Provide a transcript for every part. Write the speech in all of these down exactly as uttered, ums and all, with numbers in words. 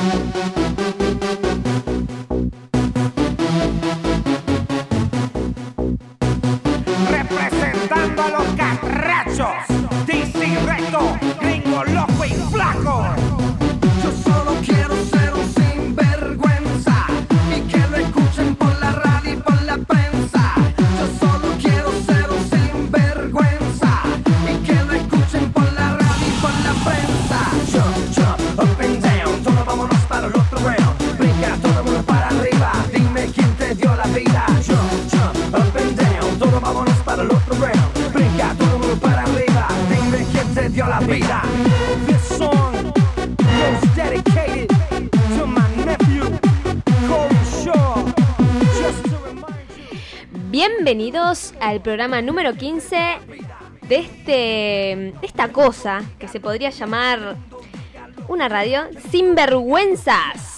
Representando a los carrachos, D C Recto, Gringo Loco y Flaco. Yo solo quiero ser un sinvergüenza y que lo escuchen por la radio y por la prensa. Yo solo quiero ser un sinvergüenza y que lo escuchen por la radio y por la prensa. Jump, jump, up and down, todos vámonos para el otro round. Brinca todo el mundo para arriba, dime quién te dio la vida. Jump, jump, up and down, todos vámonos para el otro round. Brinca todo el mundo para arriba, dime quién te dio la vida. This song is dedicated to my nephew, Corey Shaw. Just to remind you. Bienvenidos al programa número quince de este de esta cosa que se podría llamar una radio Sinvergüenzas.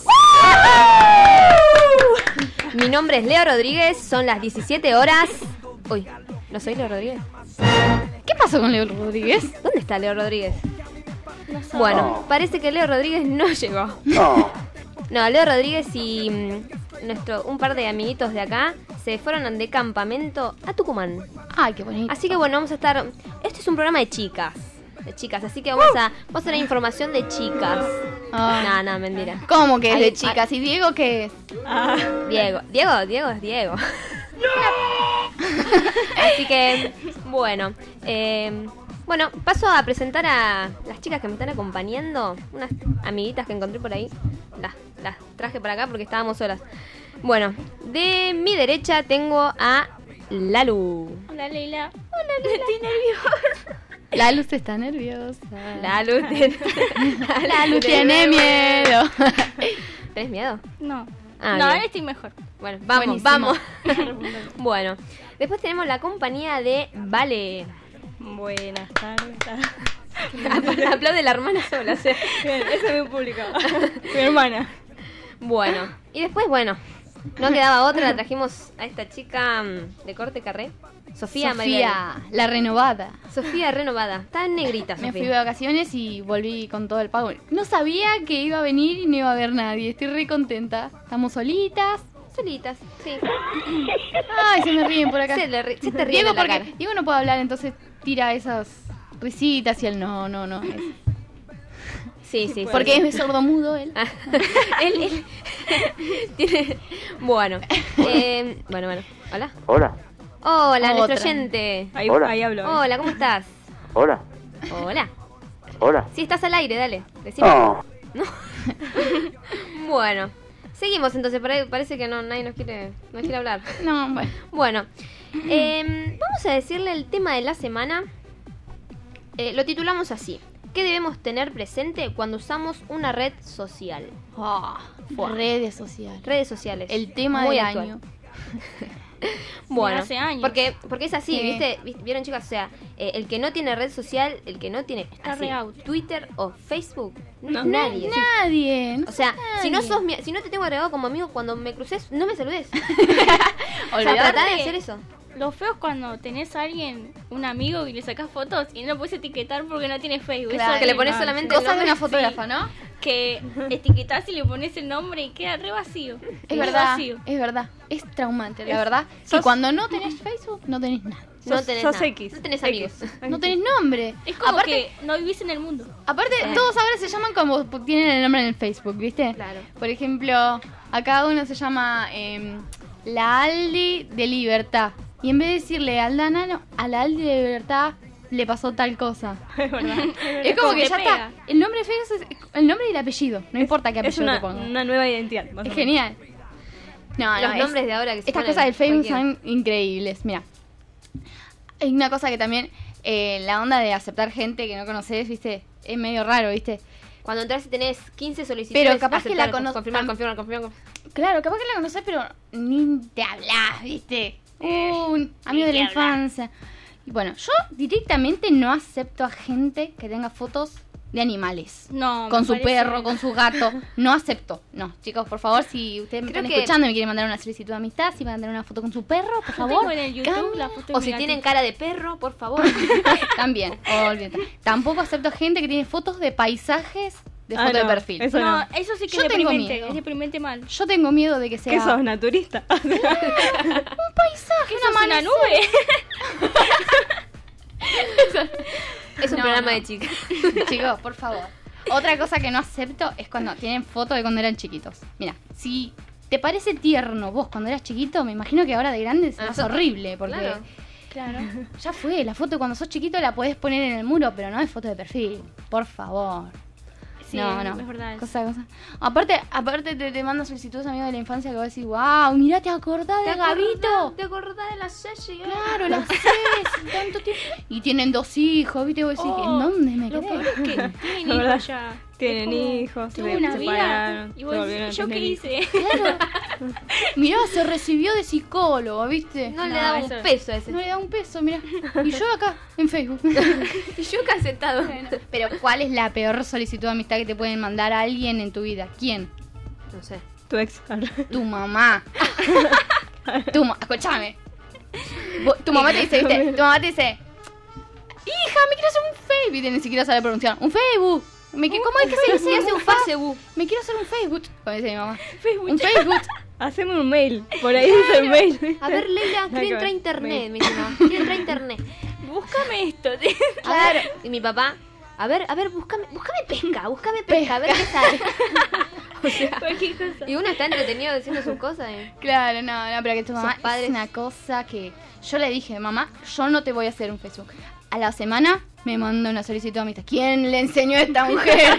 Mi nombre es Leo Rodríguez, son las diecisiete horas. Uy, ¿no soy Leo Rodríguez? ¿Qué pasó con Leo Rodríguez? ¿Dónde está Leo Rodríguez? No sé. Bueno, No. parece que Leo Rodríguez no llegó. No. No, Leo Rodríguez y mm, nuestro un par de amiguitos de acá se fueron de campamento a Tucumán. Ay, qué bonito. Así que bueno, vamos a estar... Este es un programa de chicas. De chicas, así que vamos a vamos a tener información de chicas. Ah. No, no, mentira. ¿Cómo que es Ay, de chicas? ¿Y Diego qué es? Diego, Diego, Diego es Diego. Así que, bueno, eh, bueno, paso a presentar a las chicas que me están acompañando, unas amiguitas que encontré por ahí. Las, las traje para acá porque estábamos solas. Bueno, de mi derecha tengo a Lalu. Hola, Leila. Hola, Leila. Estoy nerviosa. La luz está nerviosa. Lalu tiene, Lalu tiene miedo. ¿Tenés miedo? No. Ah, no, bien. ahora estoy mejor. Bueno, vamos, Buenísimo. vamos. Bueno, después tenemos la compañía de Vale. Buenas tardes. Aplaude la hermana sola, o sea. Bien, ese es mi público. Mi hermana. Bueno, y después, bueno, no quedaba otra, la trajimos a esta chica mm, de corte carré. Sofía, Sofía, la renovada. Margarita. Sofía renovada. Está en negrita, Me Sofía. fui de vacaciones y volví con todo el pago. No sabía que iba a venir y no iba a haber nadie. Estoy re contenta. Estamos solitas. Solitas, sí. Ay, se me ríen por acá. Se, le ri- se te ríe Diego, en la porque cara. Diego no puede hablar, entonces tira esas risitas y él no, no, no. Es- Sí, sí, sí. Porque es sordomudo él. Ah, él, él tiene... Bueno, eh, bueno, bueno. Hola. Hola, Hola, nuestro Otra. oyente. Ahí, Hola. ahí hablo. Hola, ¿cómo estás? hola, Hola. hola. Sí, estás al aire, dale. Decime. No, ¿No? Bueno, seguimos entonces. pare- Parece que no nadie nos quiere, nos quiere hablar. No, bueno. Bueno, eh, vamos a decirle el tema de la semana. Eh, lo titulamos así. ¿Qué debemos tener presente cuando usamos una red social? Ah, redes sociales. Redes sociales. El tema Muy del actual. año. Bueno, hace años. Porque, porque es así, Sí. ¿viste? ¿Viste? ¿Vieron, chicas? O sea, eh, el que no tiene red social, el que no tiene Está así, re out. Twitter o Facebook, no, No. es nadie. Nadie. no O sea, sos si no nadie. sos mi- si no te tengo agregado como amigo, cuando me cruces, no me saludes. O sea, Olvidate. tratá de hacer eso. Lo feo es cuando tenés a alguien, un amigo, y le sacás fotos y no lo puedes etiquetar porque no tiene Facebook. Claro. Eso Que le es pones mal. solamente el Cosa de nombre. una fotógrafa, ¿no? Que etiquetás y le pones el nombre y queda re vacío. Es Re verdad, vacío. es verdad. Es traumante, la Es- verdad. Que sos- cuando no tenés Facebook, no tenés nada. No Sos- tenés sos nada. X. No tenés X. amigos. No tenés nombre. Es como aparte, que no vivís en el mundo. aparte todos ahora se llaman como tienen el nombre en el Facebook, ¿viste? Claro. Por ejemplo, a cada uno se llama eh, la Aldi de Libertad. Y en vez de decirle Aldana, no, a la Aldi de Libertad le pasó tal cosa. Es verdad. Es como que te ya pega. está. El nombre de Facebook es el nombre y el apellido. No importa qué Es apellido una, te ponga. una nueva identidad. más o Es menos. genial. No, no, Los es- nombres de ahora que se Estas ponen cosas del Facebook cualquiera. son increíbles. Mira, hay una cosa que también, eh, la onda de aceptar gente que no conoces, viste, es medio raro, viste. Cuando entras y tenés quince solicitudes, Pero capaz que la aceptar, cono- confirmar, tam- confirmar, confirmar, confirmar. Claro, capaz que la conoces, pero ni te hablas, viste. Un amigo de la infancia. Y bueno, yo directamente no acepto a gente que tenga fotos de animales. No, Con me su parece- perro, con su gato. No acepto. No, chicos, por favor, si ustedes me Creo están que- escuchando y me quieren mandar una solicitud de amistad, si van a mandar una foto con su perro, por Yo favor. tengo en el YouTube cambien. la foto de O mi si gatito. tienen cara de perro, por favor. También, olvídate. Tampoco acepto gente que tiene fotos de paisajes de Ah, foto de no, perfil. eso No, no. eso sí que Yo es tengo deprimente. miedo. Es deprimente mal. Yo tengo miedo de que sea ¿Qué sos, naturista? un paisaje, ¿Qué un sos, una amanecer. nube? Es un No, programa no. de chicas. Chicos, por favor. Otra cosa que no acepto es cuando tienen fotos de cuando eran chiquitos. Mira, si te parece tierno vos cuando eras chiquito, me imagino que ahora de grande es Ah, más nosotros- horrible, porque Claro. Claro. ya fue, la foto cuando sos chiquito la podés poner en el muro, pero no es foto de perfil, por favor. Sí, no, no. es verdad. Cosa, cosa. Aparte, aparte te, te mando solicitudes amigos de la infancia que vos decís, wow, mirá, ¿te acordás de Gabito? ¿Te acordás de la Ceci? Claro, las seis, tanto tiempo. Y tienen dos hijos, ¿viste? Vos decís, Oh, ¿en dónde me Lo quedé? peor es que tienen La verdad, hijos ya. Tienen Es como, hijos, tuvo se una vida. separaron, Y se vos volvieron a decís, ¿yo qué tener hijos. hice? Claro. Mirá, se recibió de psicólogo, ¿viste? No, le No, daba eso- un peso a ese. No le da un peso, mirá. Y yo acá, en Facebook. Y yo acá sentado. Pero, ¿cuál es la peor solicitud de amistad que te pueden mandar a alguien en tu vida? ¿Quién? No sé. Tu ex. Tu mamá. Tu ma- Escúchame. Vos- Tu mamá te dice, ¿viste? Tu mamá te dice, hija, me quiero hacer un Facebook. Y ni siquiera sabe pronunciar. Un Facebook. Me, que- ¿Cómo es que se dice? Se hace un Facebook. Me quiero hacer un Facebook. Como dice mi mamá. Facebook. Un Facebook. Haceme un mail. Por ahí dice el mail. A ver, Leila, Nada quiero que entrar a ver. internet. Me dice, no, quiero entrar a internet. Búscame esto. Claro. Y mi papá, a ver, a ver, búscame, búscame pesca, búscame pesca, a ver qué sale. O sea, Cualquier cosa. y uno está entretenido diciendo sus cosas. ¿eh? Claro, no, no, pero que tu mamá Sus padres- es una cosa que yo le dije, mamá, yo no te voy a hacer un Facebook. A la semana me manda una solicitud de amistad. ¿Quién le enseñó a esta mujer?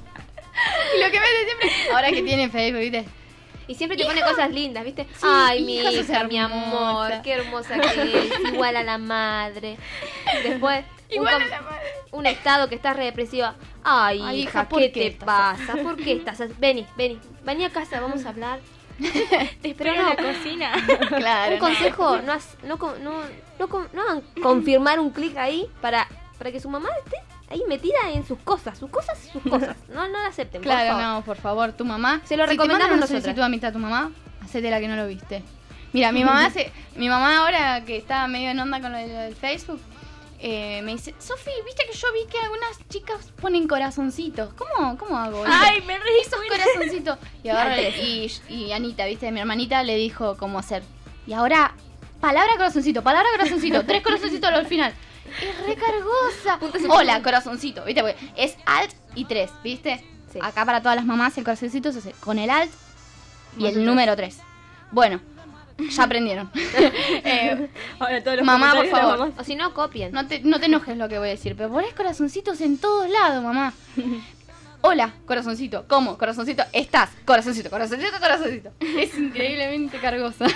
Y lo que me dice siempre, ahora que tiene Facebook, ¿viste? Y siempre te pone cosas lindas, ¿viste? Ay, mi hija, sos hija, mi hermosa. amor, qué hermosa que es, igual a la madre. Después, un, Igual a com- la madre. un estado que está re depresiva. Ay, Ay, hija, hija, ¿por ¿qué, qué te estás pasa? ¿Por qué estás así? Vení, vení, vení a casa, vamos a hablar. Te espero Pero no. en la cocina. Claro. Un consejo, no, has- no, con- no, no, con- no hagan confirmar un clic ahí para, para que su mamá esté ahí metida en sus cosas, sus cosas, sus cosas. No, no la acepten, por Claro, favor. no, por favor, tu mamá. Se lo si te recomendamos mandan una nosotras. solicitud de amistad a tu mamá, hacete la que no lo viste. Mira, mi mamá hace, mi mamá ahora que está medio en onda con lo de- lo del Facebook, eh, me dice, Sofi, viste que yo vi que algunas chicas ponen corazoncitos. ¿Cómo, cómo hago? Ay, me reí. esos corazoncitos. Y ahora y, y Anita, viste, mi hermanita le dijo cómo hacer. Y ahora, palabra corazoncito, palabra corazoncito, tres corazoncitos al final. Es recargosa. Hola, corazoncito, viste, porque es alt y tres, viste. Sí. Acá para todas las mamás el corazoncito se hace con el alt y Más el un número tres. Bueno, ya aprendieron. Eh, Ahora todos los Mamá, por comentarios de las favor. mamás. O si no, copien. no, te, no te enojes lo que voy a decir, pero ponés corazoncitos en todos lados, mamá. Hola, corazoncito. ¿Cómo? Corazoncito. Estás. Corazoncito, corazoncito, corazoncito. Es increíblemente cargosa.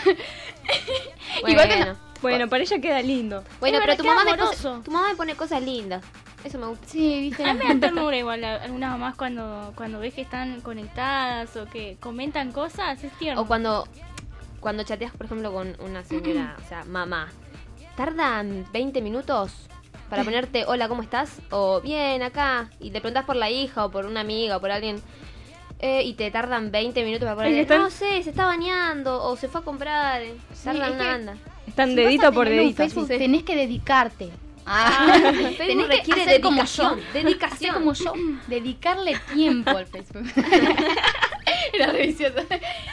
Igual que no- Bueno, para ella queda lindo. Bueno, Es pero verdad, tu qué mamá, me amoroso. pone, tu mamá me pone cosas lindas. Eso me gusta. Sí, viste. A mí me da ternura igual a- algunas mamás cuando, cuando ves que están conectadas o que comentan cosas, es tierno. O cuando, cuando chateas, por ejemplo, con una señora, o sea, mamá. Tardan veinte minutos para ponerte, hola, ¿cómo estás? O bien, acá. Y te preguntas por la hija o por una amiga o por alguien. Eh, y te tardan veinte minutos para Ahí poner, están. no sé, se está bañando o se fue a comprar. eh, Tardan es una que- banda. Están Si dedito vas a por tener un dedito. Facebook, sí. tenés que dedicarte. Ah, tenés Facebook que requiere hacer como dedicación. yo. Dedicación. Hacer como yo, dedicarle tiempo al Facebook. Era religiosa.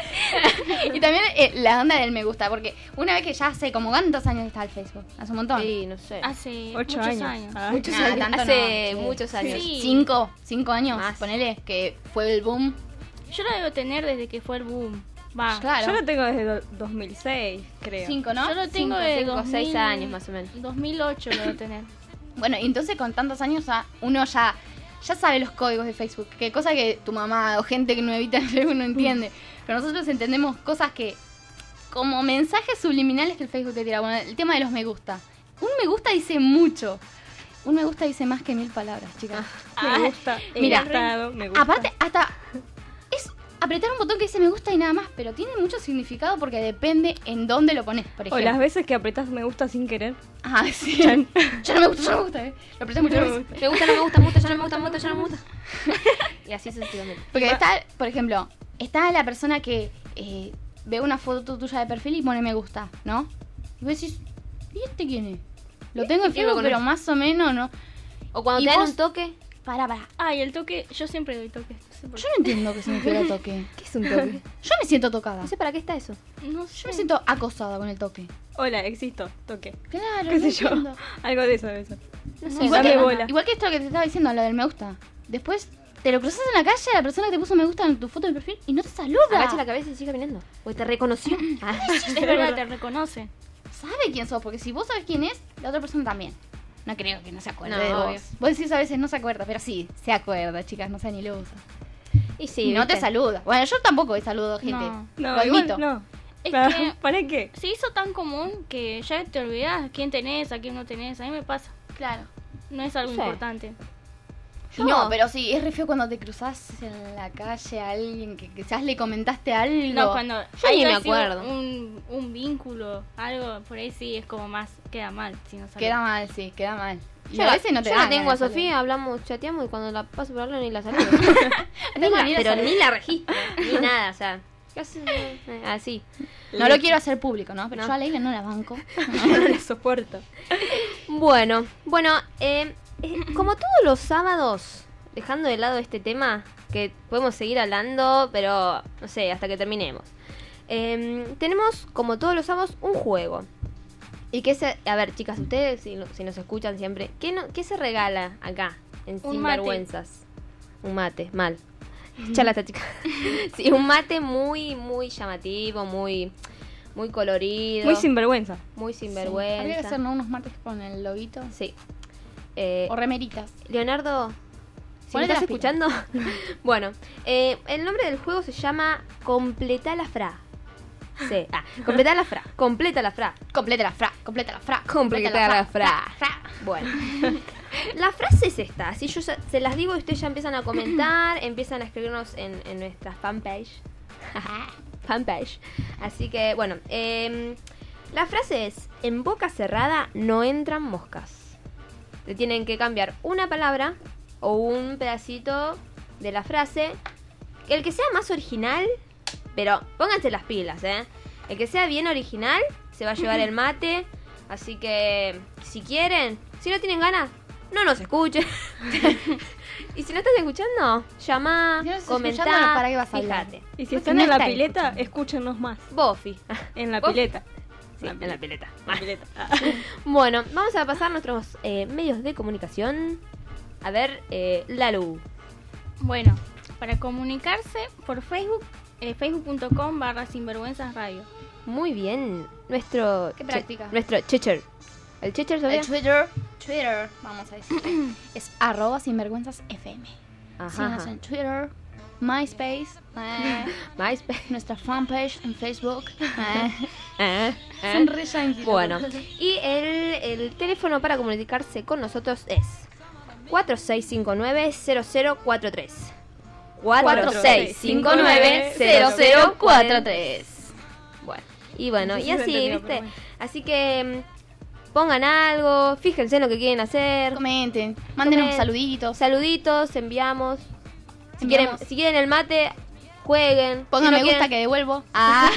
Y también eh, la onda del me gusta, porque una vez que ya hace como cuántos años está el Facebook, hace un montón. Sí, no sé. Hace Ocho muchos años. años. Ah. Muchos Nah, años. tanto Hace no, sí. muchos años. Sí. Cinco, cinco años, Más. ponele, que fue el boom. Yo lo debo tener desde que fue el boom. Va. Claro. Yo lo tengo desde do- dos mil seis, creo. Cinco, ¿no? Yo lo tengo Cinco. de cinco, dos mil, seis años más o menos. dos mil ocho lo debo tener. Bueno, y entonces con tantos años ya uno ya, ya sabe los códigos de Facebook. Que cosa que tu mamá o gente que no evita el Facebook no entiende. Pero nosotros entendemos cosas que, como mensajes subliminales que el Facebook te tira. Bueno, el tema de los me gusta. Un me gusta dice mucho. Un me gusta dice más que mil palabras, chicas. Me gusta. he Mira, gustado, me gusta. Aparte, hasta es apretar un botón que dice me gusta y nada más, pero tiene mucho significado porque depende en dónde lo pones, por O ejemplo. las veces que apretás me gusta sin querer. Ah, sí. Chan. Ya no me gusta, ya no me gusta, eh. Lo apreté muchas veces. Me gusta, no me gusta, me gusta, ya no me gusta, me gusta, ya no me gusta. Y así sucesivamente. Porque está, por ejemplo, está la persona que eh, ve una foto tuya de perfil y pone me gusta, ¿no? Y vos decís, ¿y este quién es? Lo tengo en ¿Qué lo Facebook, pero conoces? más o menos, ¿no? O cuando ¿Y te dan vos? un toque, Pará, pará. Ah, y el toque, yo siempre doy toque. No sé por Yo no entiendo qué significa el toque. ¿Qué es un toque? Yo me siento tocada. No sé para qué está eso. qué. No Yo sé. me siento acosada con el toque. Hola, existo, toque. Claro, ¿Qué no sé yo? entiendo. Algo de eso, de eso. No sé. Igual Dame que, bola. igual que esto que te estaba diciendo, lo del me gusta. Después te lo cruzas en la calle, la persona que te puso me gusta en tu foto de perfil y no te saluda. Agacha la cabeza y sigue caminando. O te reconoció. Ah. Es verdad, te reconoce. Sabe quién sos, porque si vos sabes quién es, la otra persona también. No creo que no se acuerde No, de obvio. vos. Vos decís a veces no se acuerda, pero sí, se acuerda, chicas, no sean ilusas. Y sí, Y no ¿viste? te saluda. Bueno, yo tampoco he saludado gente. No. No, Lo igual admito. no. Es ¿Para, que- ¿Para qué? Se hizo tan común que ya te olvidás quién tenés, a quién no tenés. A mí me pasa. Claro. No es algo Sí. importante. Y no, pero sí, es re feo cuando te cruzas en la calle a alguien que quizás le comentaste algo. No, cuando Yo hay ni me así acuerdo. Un, un vínculo, algo, por ahí sí es como más, queda mal si no sabes. Queda mal, sí, queda mal. Y Yo, a veces no te yo dan la tengo a ganas de Sofía, hablamos, chateamos y cuando la paso por hablar ni la saludo. Ni No, la- ni la pero saludo. ni la registro, ni nada, o sea, casi eh, así. No lo quiero hacer público, ¿no? Pero No. yo a Leila no la banco. No la soporto. Bueno, bueno, eh, eh, como todos los sábados, dejando de lado este tema, que podemos seguir hablando, pero no sé, hasta que terminemos. Eh, tenemos, como todos los sábados, un juego. Y que se, a ver, chicas, ustedes si, si nos escuchan siempre, ¿qué, no, ¿qué se regala acá en Un mate. Sinvergüenzas? Un mate, mal. Chala esta chica. Sí, un mate muy, muy llamativo, muy, muy colorido. Muy sinvergüenza. muy Habría que sinvergüenza. hacer ¿no? unos martes con el loguito. Sí. Eh, O remeritas. Leonardo, si me Ponete estás las pilas. escuchando, bueno, eh, el nombre del juego se llama Completa la fra. Sí, ah, completa la fra, completa la fra. Completa la fra, completa la fra. Completa la fra. fra. Bueno, la frase es esta. Si yo ya- se las digo y ustedes ya empiezan a comentar, empiezan a escribirnos en, en nuestra fanpage. Fanpage. Así que, bueno, em, la frase es: en boca cerrada no entran moscas. Le tienen que cambiar una palabra o un pedacito de la frase. El que sea más original, pero pónganse las pilas, ¿eh? El que sea bien original se va a llevar el mate. Así que, si quieren, si no tienen ganas, no nos escuchen. Y si no estás escuchando, llama, Si no estás comentá, escuchando, ¿para qué vas a hablar? fíjate. Y si Porque están no en la está pileta, escuchando. escúchenos más. Bofi. En la ¿Vos? pileta. Sí, en la pileta. La pileta. Ah. Bueno, vamos a pasar nuestros eh, medios de comunicación. A ver, eh, Lalu. Bueno, para comunicarse por Facebook, eh, facebook.com barra sinvergüenzas radio. Muy bien. Nuestro... Qué che- práctica. nuestro Checher. ¿El Checher, Sofía? El Twitter, Twitter, vamos a decir. Es arroba sinvergüenzas FM. Ajá, Síganos ajá. en Twitter, MySpace, eh, MySpace. nuestra fanpage en Facebook. Eh. Eh, eh. Son re yanquis, Bueno, loco. y el, el teléfono para comunicarse con nosotros es cuatro seis cinco nueve cero cero cuatro tres. cuatro seis cinco nueve cero cero cuatro tres. Bueno, y bueno, No sé y si se así, entendió, ¿viste? pero bueno. Así que mm, pongan algo, fíjense en lo que quieren hacer. Comenten, manden unos Comen- saluditos. Saluditos, enviamos. Si Enviamos. quieren, si quieren el mate, jueguen. Pongan Si no me gusta quieren- que devuelvo. Ah,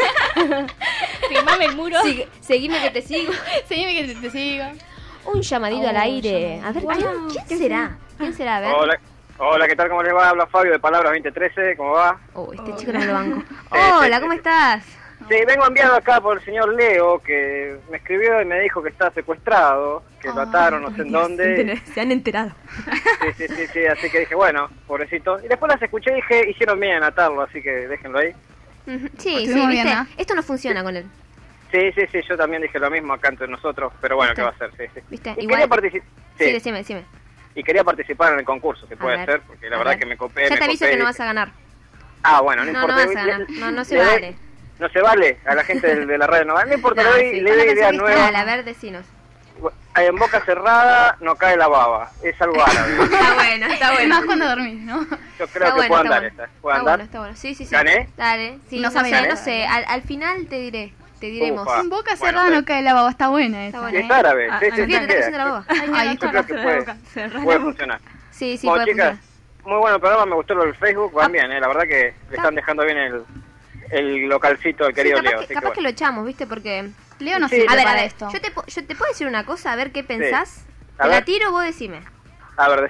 Firmame el muro. sí, seguime que te sigo. Seguime que te, te sigo. Un llamadito Oh, al aire. llamadito. A ver, Wow, ¿quién, quién será? ¿Quién será? A ver. Hola, hola, ¿qué tal? ¿Cómo les va? Habla Fabio de Palabras veinte trece, ¿cómo va? Oh, este chico no lo banco. sí, Hola, sí, ¿cómo sí. estás? Sí, vengo enviado acá por el señor Leo, que me escribió y me dijo que está secuestrado, que lo Ah, ataron, no sé en dónde. Se han enterado. Sí, sí, sí, sí, así que dije, bueno, pobrecito. Y después las escuché y dije, hicieron bien en atarlo, así que déjenlo ahí. Ujú, Sí, sí, Estuvimos ¿viste? bien, ¿no? Esto no funciona con él. Sí, sí, sí, yo también dije lo mismo acá entre nosotros, pero bueno, ¿qué va a hacer? Sí, sí. ¿Viste? Y Igual- quería partici- Sí, sí, decime, decime. y quería participar en el concurso, si A puede ver, ser, porque la a verdad ver. que me copé, Ya me te aviso copé que no y- vas a ganar. Ah, bueno, no, No, importa. no vas a le- ganar. No, no se le doy- vale. No se vale a la gente de, de la radio, no vale. No importa, No, le doy, sí. le doy ideas nuevas. Dale, a ver, decinos. En boca cerrada no cae la baba. Es algo árabe. Está bueno, está bueno. Más cuando dormís, ¿no? Yo creo Está que bueno, puedo está andar bueno. esta. ¿Puedo Está andar? bueno, está bueno. Sí, sí, sí. ¿Gané? Dale. Sí, No no, sabés. sé, no sé. Al, al final te diré. Te diremos. Ufa. En boca Bueno, cerrada sí. no cae la baba, está buena Está esa. buena. Y es árabe. Ah, Sí, sí, ah, sí, Sofía, te estás haciendo la queda. boba. Ahí Yo está. creo que puede, Cerrá puede la boca. funcionar. Sí, sí, Bueno, puede chicas, funcionar. muy bueno el programa. Me gustó lo del Facebook. Van Ah. bien, ¿eh? La verdad que le están dejando bien el, el localcito del Sí, querido capaz Leo. que, Así capaz que que bueno. lo echamos, ¿viste? Porque... Leo no Sí, sirve A ver, a para ver, esto. yo te, pu- yo te puedo decir una cosa, a ver qué pensás. A Te la ver. tiro, vos decime. A ver, decime.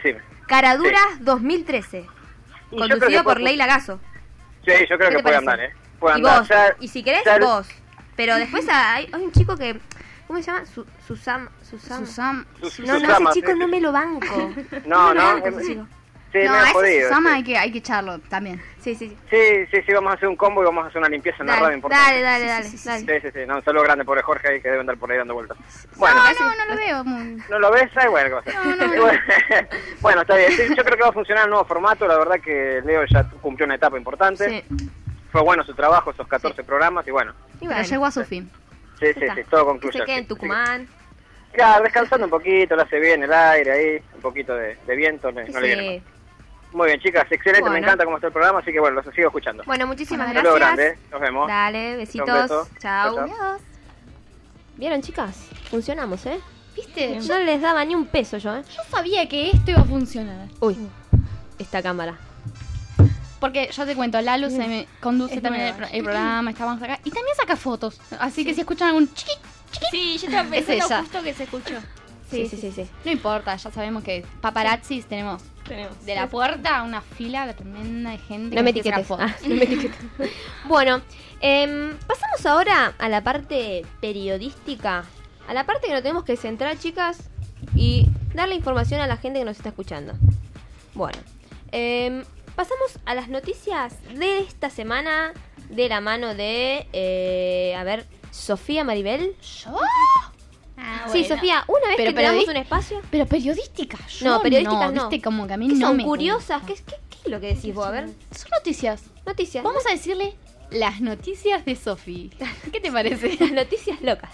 Caraduras dos mil trece. Y yo creo que Conducido por puede- Leila Gasso. Sí, yo creo ¿Qué que te puede parece? andar, ¿eh? Puede Y andar. vos, Ya- y si querés, ya- vos. Pero después hay, hay un chico que... ¿Cómo se llama? Su, Susam... Susam... Susam. Su- No, no, Susama, ese chico sí, no sí. me lo banco. No, me lo no, banco, es- ese chico. Sí, no, medio a ese jodido. Susama sí. hay que, hay que echarlo también. Sí, sí, sí. Sí, sí, sí, vamos a hacer un combo y vamos a hacer una limpieza en la radio Dale, importante. dale, dale, dale, Sí, sí, sí, dale. Sí, sí, sí. No, un saludo grande, pobre Jorge ahí que debe andar por ahí dando vueltas. Bueno, no, no, no lo veo muy... ¿no lo ves? Ay, bueno, ¿qué va a hacer? No, no, Y bueno, bueno, está bien. Sí, yo creo que va a funcionar el nuevo formato. La verdad que Leo ya cumplió una etapa importante. Sí. Fue bueno su trabajo, esos catorce programas y bueno. Y Pero bueno, llegó a su fin. Sí, sí, está. sí, todo que concluye. se quede en así. Tucumán. Claro, descansando un poquito, le hace bien el aire ahí, un poquito de, de viento, no, no le viene Sí. mal. Muy bien, chicas, excelente, Bueno. me encanta cómo está el programa, así que bueno, los sigo escuchando. Bueno, muchísimas Un saludo gracias. grande, ¿eh? Nos vemos. Dale, Un besitos. beso. Chao. Chao, chao. Adiós. ¿Vieron, chicas? Funcionamos, ¿eh? ¿Viste? No les daba ni un peso yo, ¿eh? Yo sabía que esto iba a funcionar. Uy, esta cámara. Porque yo te cuento, Lalu se me conduce Es también el, nueva. pro- el programa, estábamos acá. Y también saca fotos. Así que si escuchan algún chiqui, Sí, yo estaba Es pensando ella. justo que se escuchó. Sí, sí, sí, sí. no importa, ya sabemos que paparazzis tenemos Tenemos. de la puerta una fila tremenda de gente. No me que quiere etiquetes. sacar Ah, no me etiquetes. Bueno, em, pasamos ahora a la parte periodística. A la parte que nos tenemos que centrar, chicas, y darle información a la gente que nos está escuchando. Bueno, em, pasamos a las noticias de esta semana de la mano de, eh, a ver, Sofía Maribel. ¿Yo? Ah, Sí, bueno. Sofía, una vez Pero que te damos periodi- un espacio... Pero periodística, yo No, periodísticas no. Viste, como que a mí ¿Qué no son me curiosas? gusta. ¿Qué, qué, qué es lo que decís vos? A ver, Son noticias. noticias. Vamos a decirle las noticias de Sofi. ¿Qué te parece? Las noticias locas.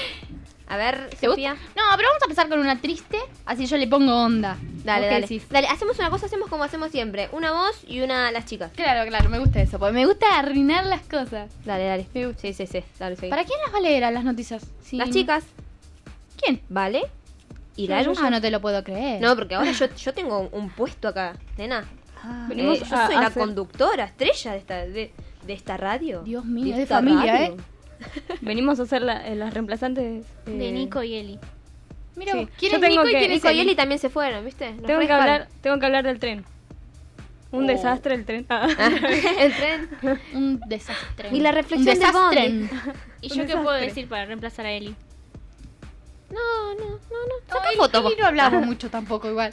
A ver, ¿Te Sofía. gusta? No, pero vamos a empezar con una triste, así yo le pongo onda. Dale, ¿Vos qué dale. decís? Dale, hacemos una cosa, hacemos como hacemos siempre. Una voz y una las chicas. Claro, claro, me gusta eso, porque me gusta arruinar las cosas. Dale, dale. Sí, sí, sí. Dale, seguí. ¿Para quién las va a leer a las noticias? Sí. Las chicas, ¿Quién? ¿vale? Y la luz. Ah, no te lo puedo creer. No, porque ahora yo, yo tengo un, un puesto acá, nena. Ah, Venimos Eh, yo a soy la hacer- conductora, estrella de esta, de, de esta radio. Dios mío, de es de familia, ¿eh? Venimos a ser la- eh, las reemplazantes eh, De Nico y Eli. Mira, Sí. vos, ¿quién Yo es tengo Nico y que- quién es Nico y Eli? Eli también se fueron, ¿viste? Nos Tengo que rescalan. hablar, tengo que hablar del tren. Un Oh. desastre el tren. Ah. El tren. Un desastre. Y la reflexión Un del desastre. bondi. ¿Y Un yo qué puedo desastre. decir para reemplazar a Eli? No, no, no, no. No, Saca Eli- foto. Eli no hablamos mucho tampoco igual.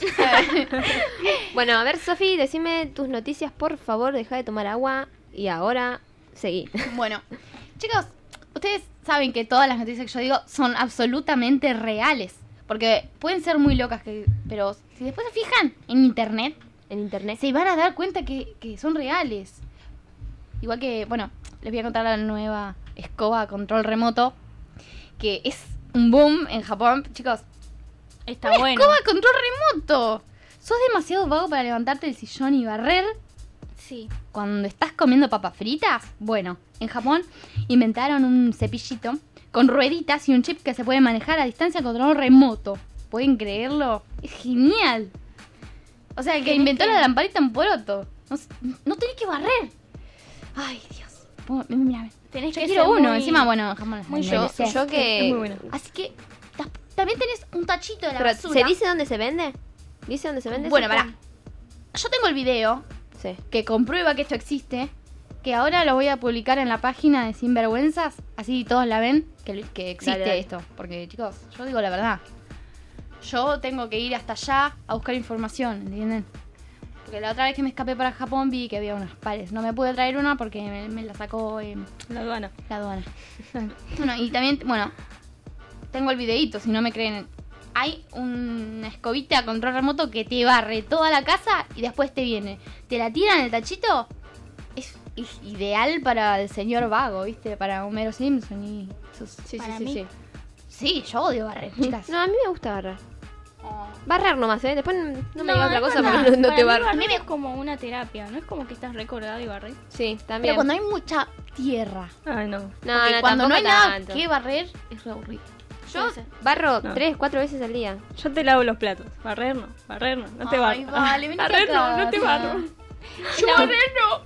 Bueno, a ver, Sofi, decime tus noticias, por favor. Deja de tomar agua y ahora seguí. Bueno, chicos, ustedes saben que todas las noticias que yo digo son absolutamente reales. Porque pueden ser muy locas, que, pero si después se fijan en internet, En internet. se van a dar cuenta que, que son reales. Igual que, bueno, les voy a contar la nueva escoba a control remoto, que es un boom en Japón. Chicos, Está una bueno. escoba a control remoto. ¿Sos demasiado vago para levantarte del sillón y barrer Sí. cuando estás comiendo papas fritas? Bueno, en Japón inventaron un cepillito con rueditas y un chip que se puede manejar a distancia con control remoto. ¿Pueden creerlo? Es genial. O sea, el que Tenés inventó que- la lamparita en poroto. No, s- no tenés que barrer. Ay, Dios. Pon- Mira, mira. Tenés Yo que quiero ser uno. muy- Encima, bueno, en Japón. muy las Yo, merecés. yo que... Es muy bueno. Así que ta- también tenés un tachito de la Pero, basura. ¿se dice dónde se vende? ¿Dice dónde se vende? Bueno, eso? pará. Yo tengo el video Sí. que comprueba que esto existe, que ahora lo voy a publicar en la página de Sinvergüenzas, así todos la ven, que, que existe Dale, dale. esto. Porque, chicos, yo digo la verdad. Yo tengo que ir hasta allá a buscar información, ¿entienden? Porque la otra vez que me escapé para Japón vi que había unas pares. No me pude traer una porque me, me la sacó eh, La aduana. la aduana. Bueno, y también, bueno, tengo el videíto, si no me creen. Hay una escobita a control remoto que te barre toda la casa y después te viene. Te la tiran en el tachito. Es, es ideal para el señor vago, ¿viste? Para Homero Simpson y sus... Sí, sí, Para sí, mí. sí. Sí, yo odio barrer, chicas. No, a mí me gusta barrer. Barrer nomás, ¿eh? Después no me digas otra es cosa verdad. porque no, no Para te mí barro. barrer es como una terapia, no es como que estás recordado y barrer. Sí, Pero también. cuando hay mucha tierra. Ay, no. No, Porque no, cuando no hay tampoco nada tanto. que barrer, es re aburrido. Yo Puede ser. barro No. tres, cuatro veces al día. Yo te lavo los platos. Barrer no, barrer no, no te Ay, barro. vale, vení barrer acá. no, no te barro. Yo barrer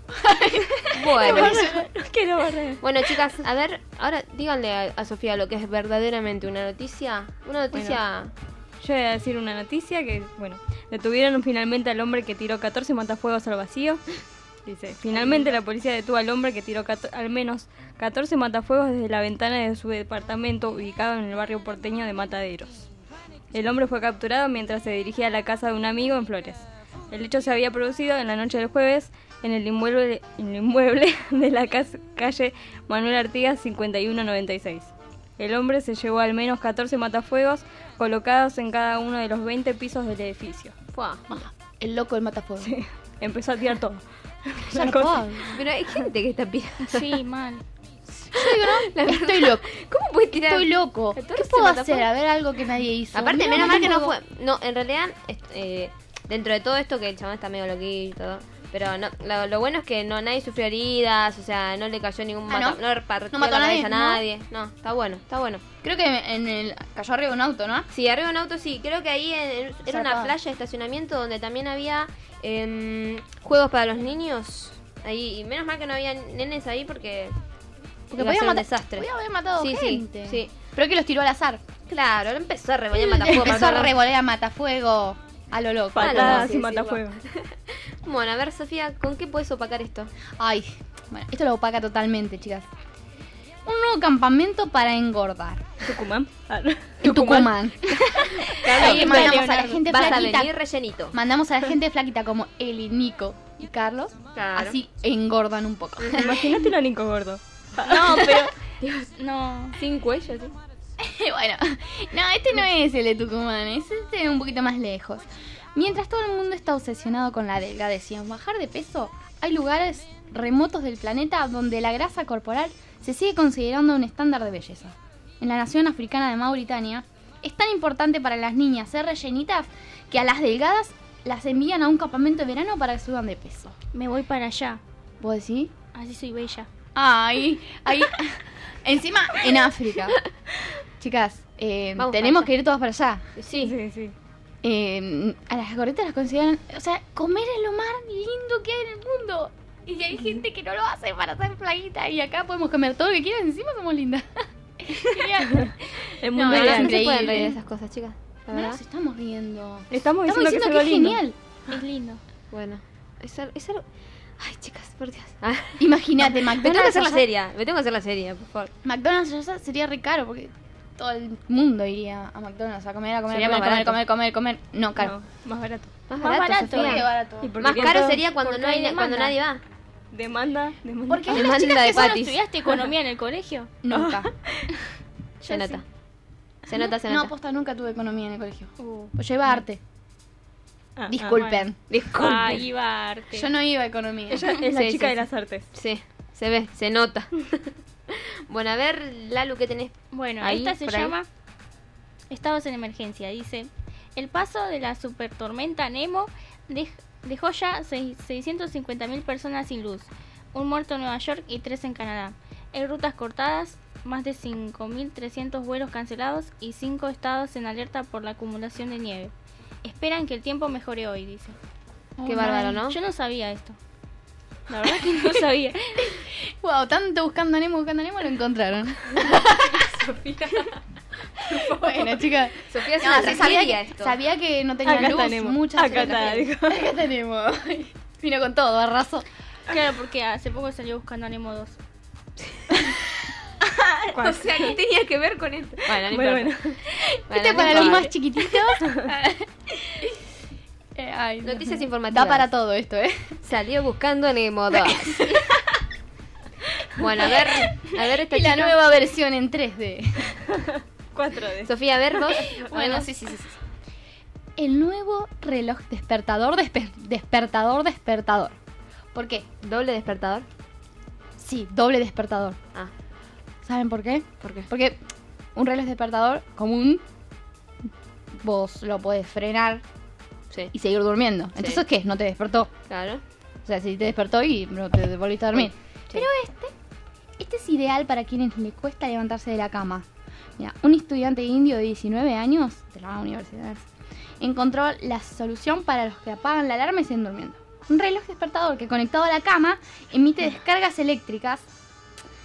no. Bueno. No quiero barrer. Bueno, chicas, a ver, ahora díganle a, a Sofía lo que es verdaderamente una noticia. Una noticia yo voy a decir una noticia que, bueno, detuvieron finalmente al hombre que tiró catorce matafuegos al vacío. Dice, finalmente la policía detuvo al hombre que tiró cato- al menos catorce matafuegos desde la ventana de su departamento ubicado en el barrio porteño de Mataderos. El hombre fue capturado mientras se dirigía a la casa de un amigo en Flores. El hecho se había producido en la noche del jueves en el inmueble, en el inmueble de la cas- calle Manuel Artigas cincuenta y uno noventa y seis. El hombre se llevó al menos catorce matafuegos colocados en cada uno de los veinte pisos del edificio. Fua. El loco del matafuego. Sí, empezó a tirar todo. Ya Una no cosa- puedo. Pero hay gente que está pirando. Sí, mal. Yo digo, no, estoy loco. ¿Cómo puedes tirar? Estoy loco. ¿Qué catorce puedo matafuegos? hacer? A ver algo que nadie hizo. Aparte, Mira, menos mal que no matafuego. fue. No, en realidad, est- eh, dentro de todo esto que el chabón está medio loquillo y todo. Pero no, lo, lo bueno es que no nadie sufrió heridas, o sea, no le cayó ningún Ah, ¿no? mata, no repartió No mató la a nadie, cabeza a ¿no? nadie. No, está bueno, está bueno. Creo que en el cayó arriba de un auto, ¿no? Sí, arriba de un auto sí, creo que ahí en- era una Zarpado. playa de estacionamiento donde también había em, juegos para los niños. Ahí, y menos mal que no había nenes ahí porque, Porque iba a podía ser un matar, desastre. podía haber matado Sí, sí, gente. sí. Pero que los tiró al azar. Claro, él empezó a revolver matafuego para Empezó a todos lados. revolear matafuego a lo loco. Ah, Patadas sí, y sí, matafuegos. Bueno, a ver, Sofía, ¿con qué puedes opacar esto? Ay, bueno, esto lo opaca totalmente, chicas. Un nuevo campamento para engordar. Tucumán. Ah, En Tucumán. Ahí Claro, mandamos a la Leonardo. gente Vas a flaquita. venir rellenito. Mandamos a la gente flaquita como Eli, Nico y Carlos. Claro. Así engordan un poco. Imagínate un Nico gordo. No, pero. No. Sin cuello, ¿sí? Bueno, no, este no es el de Tucumán, es este un poquito más lejos. Mientras todo el mundo está obsesionado con la delgadez y en bajar de peso, hay lugares remotos del planeta donde la grasa corporal se sigue considerando un estándar de belleza. En la nación africana de Mauritania, es tan importante para las niñas ser rellenitas que a las delgadas las envían a un campamento de verano para que suban de peso. Me voy para allá. ¿Vos decís? Así soy bella. Ay, ahí. Encima, en África. Chicas, eh, Vamos para tenemos allá. que ir todas para allá. Sí. Sí, sí. Eh, a las gorditas las consideran. O sea, comer es lo más lindo que hay en el mundo. Y hay gente que no lo hace para ser flaquita. Y acá podemos comer todo lo que quieran. Encima somos lindas. Genial. El No, mundo es No, es no se increíble. pueden reír de esas cosas, chicas. La No verdad. nos estamos riendo. Estamos Estamos diciendo, que, diciendo es que es algo lindo. genial. Es lindo. Bueno, es, al- es algo... Ay, chicas, por Dios. Ah, Imagínate, me tengo que McDonald's. hacer la allá- serie. Me tengo que hacer la serie, por favor. McDonald's allá sería re caro porque todo el mundo iría a McDonald's a comer, a comer, Sería a más comer, comer, barato. comer, comer, comer. No, caro. No, más barato. Más, Más barato, barato, Sofía. Qué barato. Y porque Más tiene caro todo- sería cuando porque no hay, hay cuando demanda. nadie va. Demanda, demanda. Porque Demanda las chicas de que son- patis. ¿Estudiaste economía en el colegio? Nunca. Se nota. Se nota, se No, nota. posta, nunca tuve economía en el colegio. Uh, Pues yo iba a arte. ah, Disculpen. Disculpe. Ah, iba a arte. Yo no iba a economía. Ella es la Sí, chica sí, de sí. las artes. Sí, se ve, se nota. Bueno, a ver, Lalu, ¿qué tenés? Bueno, Ahí, esta se por ahí. llama Estados en Emergencia. Dice, el paso de la supertormenta Nemo dej- dejó ya seis- seiscientas cincuenta mil personas sin luz, un muerto en Nueva York y tres en Canadá. Hay rutas cortadas, más de cinco mil trescientos vuelos cancelados y cinco estados en alerta por la acumulación de nieve. Esperan que el tiempo mejore hoy, dice. Qué Oh, bárbaro, my. ¿no? Yo no sabía esto. La verdad que no sabía. Wow, tanto buscando a Nemo, buscando a Nemo, lo encontraron. Bueno, chicas. Sofía es No, una sí, sabía, tragedia que, esto. sabía que no tenía Acá luz, está Nemo. muchas Acá está, dijo. Acá está Nemo. Vino con todo, arrasó. Claro, porque hace poco salió buscando a Nemo dos. O sea, ¿qué tenía que ver con esto? Bueno, no Bueno, importa. bueno. Bueno, Este no para los importa. más chiquititos. Eh, ay, Dios Noticias mío. informativas. Da para todo esto, ¿eh? Salió buscando a Nemo dos. Bueno, a ver, a ver esta Y la chica. nueva versión en tres D. cuatro D. Sofía, a ver vos. Bueno, sí, sí, sí, sí. El nuevo reloj despertador, despe- despertador, despertador. ¿Por qué? Doble despertador. Sí, doble despertador. Ah, ¿Saben por qué? ¿por qué? Porque un reloj despertador común, vos lo podés frenar Sí, y seguir durmiendo. Entonces, ¿qué? No te despertó. claro. O sea, si te despertó y no te volviste a dormir. Sí. Pero este, este es ideal para quienes les cuesta levantarse de la cama. Mira, un estudiante indio de diecinueve años de la universidad encontró la solución para los que apagan la alarma y siguen durmiendo. Un reloj despertador que conectado a la cama emite descargas eléctricas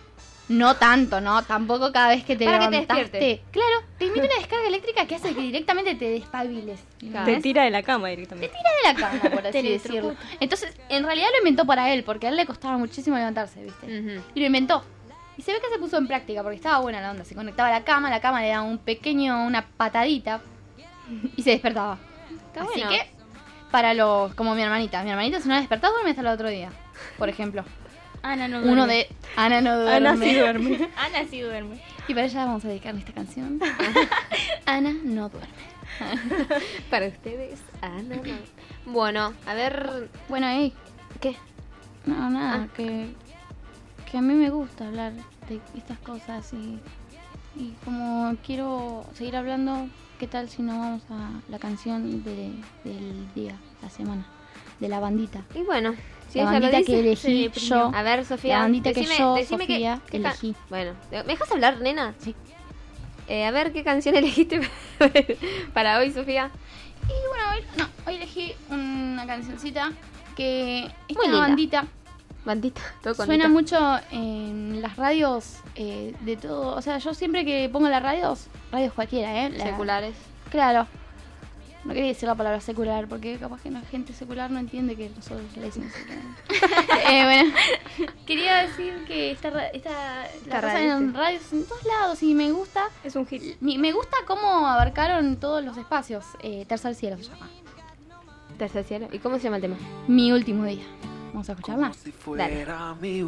No tanto, ¿no? Tampoco cada vez que te Para que te levantaste. despiertes. Claro, te emite una descarga eléctrica que hace que directamente te despabiles. Claro. Te ¿Entendés? tira de la cama directamente. Tira de la cama, por así decirlo. Entonces, en realidad lo inventó para él, porque a él le costaba muchísimo levantarse, ¿viste? Ujú. Y lo inventó. Y se ve que se puso en práctica, porque estaba buena la onda. Se conectaba a la cama, la cama le daba un pequeño, una patadita, y se despertaba. Está Así bueno. que, para los, como mi hermanita. Mi hermanita si no la despertás duerme hasta el otro día, por ejemplo. Ana no duerme. Uno de Ana no duerme. Ana sí duerme. Ana sí duerme. Y para ella vamos a dedicarle esta canción. Ana no duerme. Para ustedes, Ana. No. Bueno, a ver. Bueno, ey, ¿Qué? no, nada, Ah. que, que a mí me gusta hablar de estas cosas y, y como quiero seguir hablando, ¿qué tal si no vamos a la canción de, del día, la semana, de la bandita? Y bueno, si la ella lo bandita dice. que elegí sí, yo. A ver, Sofía. La bandita que decime- yo, decime qué- Sofía, qué ca- elegí. Bueno, ¿me dejas hablar, nena? Sí. Eh, a ver, ¿qué canción elegiste para hoy, Sofía? Y bueno, hoy, no, hoy elegí una cancioncita que esta linda. bandita Bandita, todo con suena mucho en las radios eh, de todo. O sea, yo siempre que pongo las radios, radios cualquiera, ¿eh? La- seculares. Claro. No quería decir la palabra secular porque capaz que la gente secular no entiende que nosotros le decimos secular. eh, bueno, quería decir que esta, ra- esta, Esta la radio, pasan en sí. radios en todos lados y me gusta. Es un hit. Mi- me gusta cómo abarcaron todos los espacios. Eh, Tercer cielo se llama. Tercer cielo. ¿Y cómo se llama el tema? Mi último día. Vamos a escucharla. Si fuera mi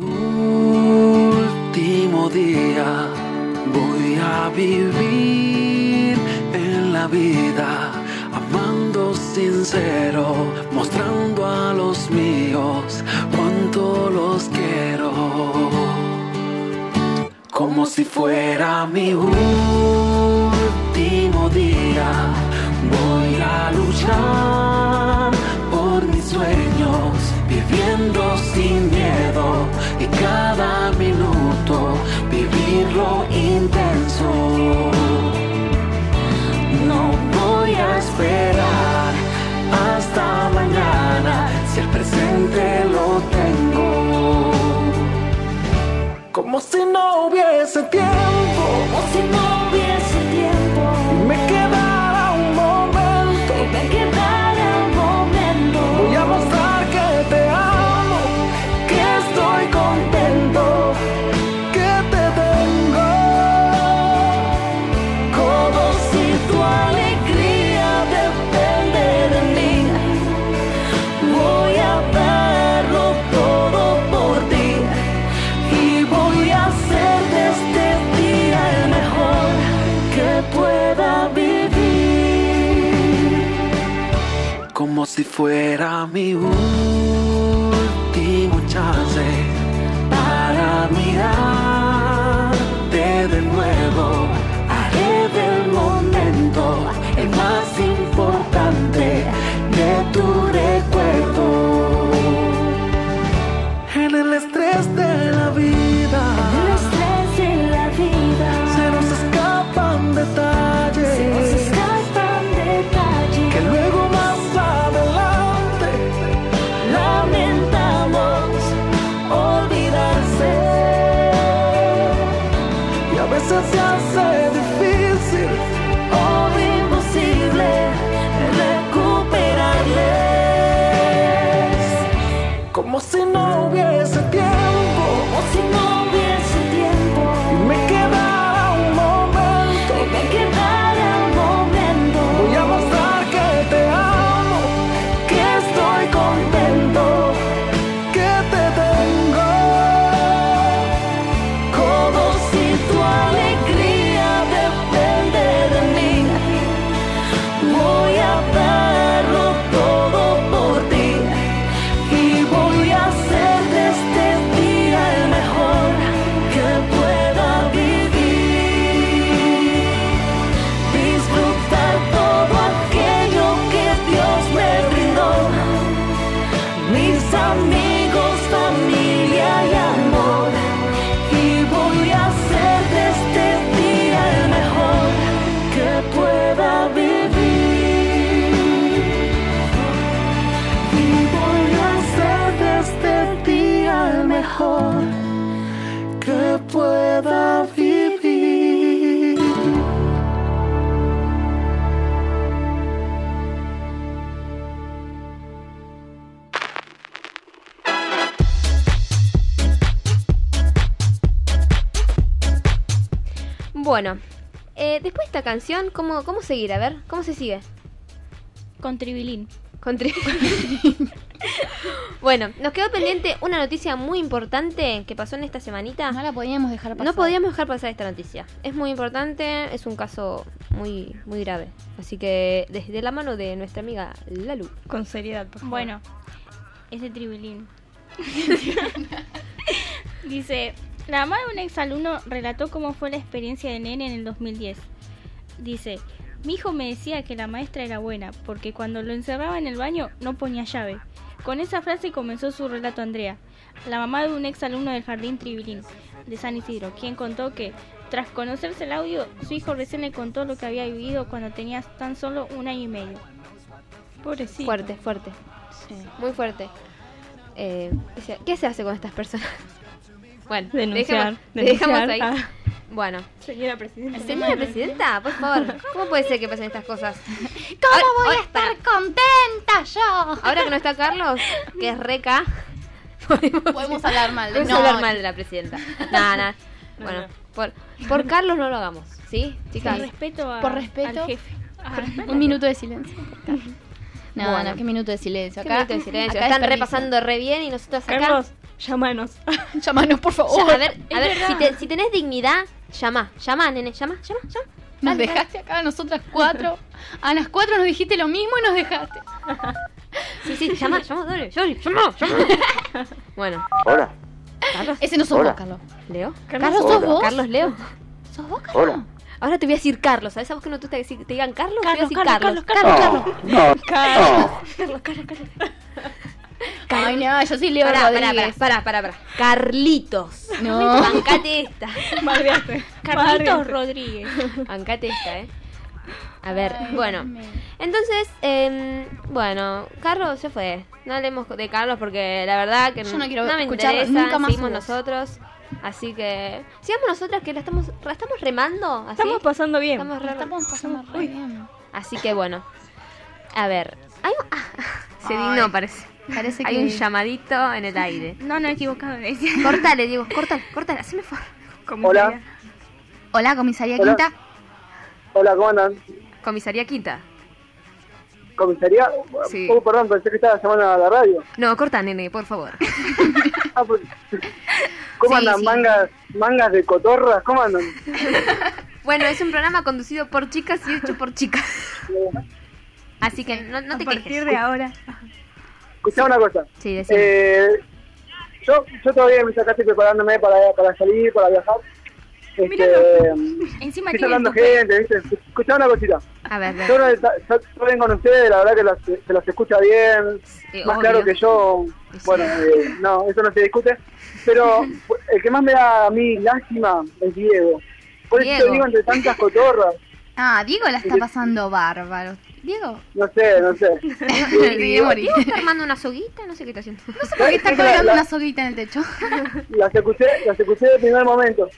último día, voy a vivir en la vida, amando sincero, mostrando a los míos cuánto los quiero. Como si fuera mi último día, voy a luchar por mis sueños, viviendo sin miedo y cada minuto vivirlo intenso. No voy a esperar hasta mañana si el presente lo tengo. Como si no hubiese tiempo, como si no hubiese tiempo. Me quedara un momento, me quedara un momento. Voy a mostrar que te amo, que estoy contento, que te tengo. Como si tu alegría depende de mí. Voy a darlo todo por ti y voy a hacer de este día el mejor que pueda vivir. Como si fuera mi último chance para mirarte de nuevo. Haré del momento el más importante de tu recuerdo. En el estrés de la vida, en el estrés de la vida, se nos escapan detalles, se nos escapan detalles que luego más adelante lamentamos olvidarse. Y a veces se hace difícil o imposible recuperarles. Como si no hubiese tiempo, como si no hubiese tiempo. Me quedara un momento, me quedara un momento. Voy a mostrar que te amo, que estoy contento, que te tengo. Como si tu alegría Bueno, eh, después de esta canción, ¿cómo, ¿cómo seguir? A ver, ¿cómo se sigue? Con Tribilín. Con tri- Bueno, nos quedó pendiente una noticia muy importante que pasó en esta semanita. No la podíamos dejar pasar. No podíamos dejar pasar esta noticia. Es muy importante, es un caso muy muy grave. Así que desde la mano de nuestra amiga Lalu. Con seriedad, por favor. Bueno, es de Tribilín. Dice, la mamá de un exalumno relató cómo fue la experiencia de Nene en el dos mil diez. Dice, mi hijo me decía que la maestra era buena, porque cuando lo encerraba en el baño no ponía llave. Con esa frase comenzó su relato Andrea, la mamá de un exalumno del jardín Tribilín, de San Isidro, quien contó que, tras conocerse el audio, su hijo recién le contó lo que había vivido cuando tenía tan solo un año y medio. Pobrecito. Fuerte, fuerte. Sí. Muy fuerte. Eh, ¿qué, se, ¿Qué se hace con estas personas? Bueno, Denunciar, dejemos, dejemos denunciar ahí. a- Bueno, Señora Presidenta. señora presidenta, por favor, ¿cómo puede ser que pasen estas cosas? ¿Cómo Ahora- voy ahora- a estar contenta yo? Ahora que no está Carlos, que es reca, podemos, Podemos hablar mal de- podemos no. hablar mal de la presidenta. Nada, nada. Bueno, por, por Carlos no lo hagamos, ¿sí? Por Chicas, respeto, a, Por respeto. al jefe. Ah, Un minuto de silencio. No, Bueno. no, qué minuto de silencio. qué Acá, minuto de silencio. acá Están desperdicio. repasando re bien y nosotros acá. Carlos, llámanos. Llámanos, por favor. Ya, a ver, Es a ver, verdad. si, te- si tenés dignidad, llama, llama, nene, llama, llama, llama. Nos Dale, dejaste acá a nosotras cuatro. A las cuatro nos dijiste lo mismo y nos dejaste. Sí, sí, llama, llama, dale, llama, llama, llama. Bueno, Hola, Carlos, Ese no sos Hola. vos, Carlos. Leo. Carlos, ¿sos Hola. vos? Carlos, Leo. ¿Sos vos, Carlos? hola. Ahora te voy a decir Carlos, ¿sabes? ¿A vos que no te gusta que te digan Carlos? Carlos, te voy a decir Carlos, Carlos. Carlos, Carlos, No, no, no. Carlos, Carlos, Carlos. Ay, no, yo soy Leo Pará, pará, Rodríguez. pará, pará, pará. Carlitos. No. Bancate esta. Bardeaste. Carlitos Bardeaste. Rodríguez. Bancate esta, eh. A ver, bueno. Entonces, eh, bueno, Carlos se fue. No hablemos de Carlos porque la verdad que Yo no quiero me escuchar interesa. nunca más Seguimos su voz. nosotros. Así que sigamos nosotras que la estamos, la estamos remando. ¿así? Estamos pasando bien. Estamos re- Estamos pasando re bien. Así que bueno. A ver. Hay un- ah, se Ay, dignó, parece. Parece Hay que... un llamadito en el aire. No, no he equivocado. decía. Cortale, Diego, cortale, cortale, haceme favor. Hola, Hola, comisaría Hola. Quinta. hola, ¿cómo andan? Comisaría Quinta. ¿Comisaría? Sí. Oh, perdón, pensé que estaba llamando a la radio. No, corta, nene, por favor. Ah, pues, ¿cómo Sí, andan? sí. Mangas, mangas de cotorras, ¿cómo andan? Bueno, es un programa conducido por chicas y hecho por chicas. Así que no, no te A partir quejes. de ahora. Escuchá una cosa. Sí, decime. Eh, yo, yo todavía me estoy preparándome para, para salir, para viajar. Este, Encima estoy tiene hablando tu- gente, ¿viste? Escuchá una cosita. A ver, Yo, ver. no- yo, yo vengo con ustedes, la verdad que los, se los escucha bien, Eh, más obvio. claro que yo. Sí. Bueno, eh, no, eso no se discute. Pero el que más me da a mí lástima es Diego. Por eso Diego. te digo entre tantas cotorras. Ah, Diego la está pasando bárbaro. Diego, No sé, no sé. de morir. Diego está armando una soguita, no sé qué está haciendo. No sé por qué está La- colgando la- una soguita en el techo. Las escuché, las escuché de primer momento.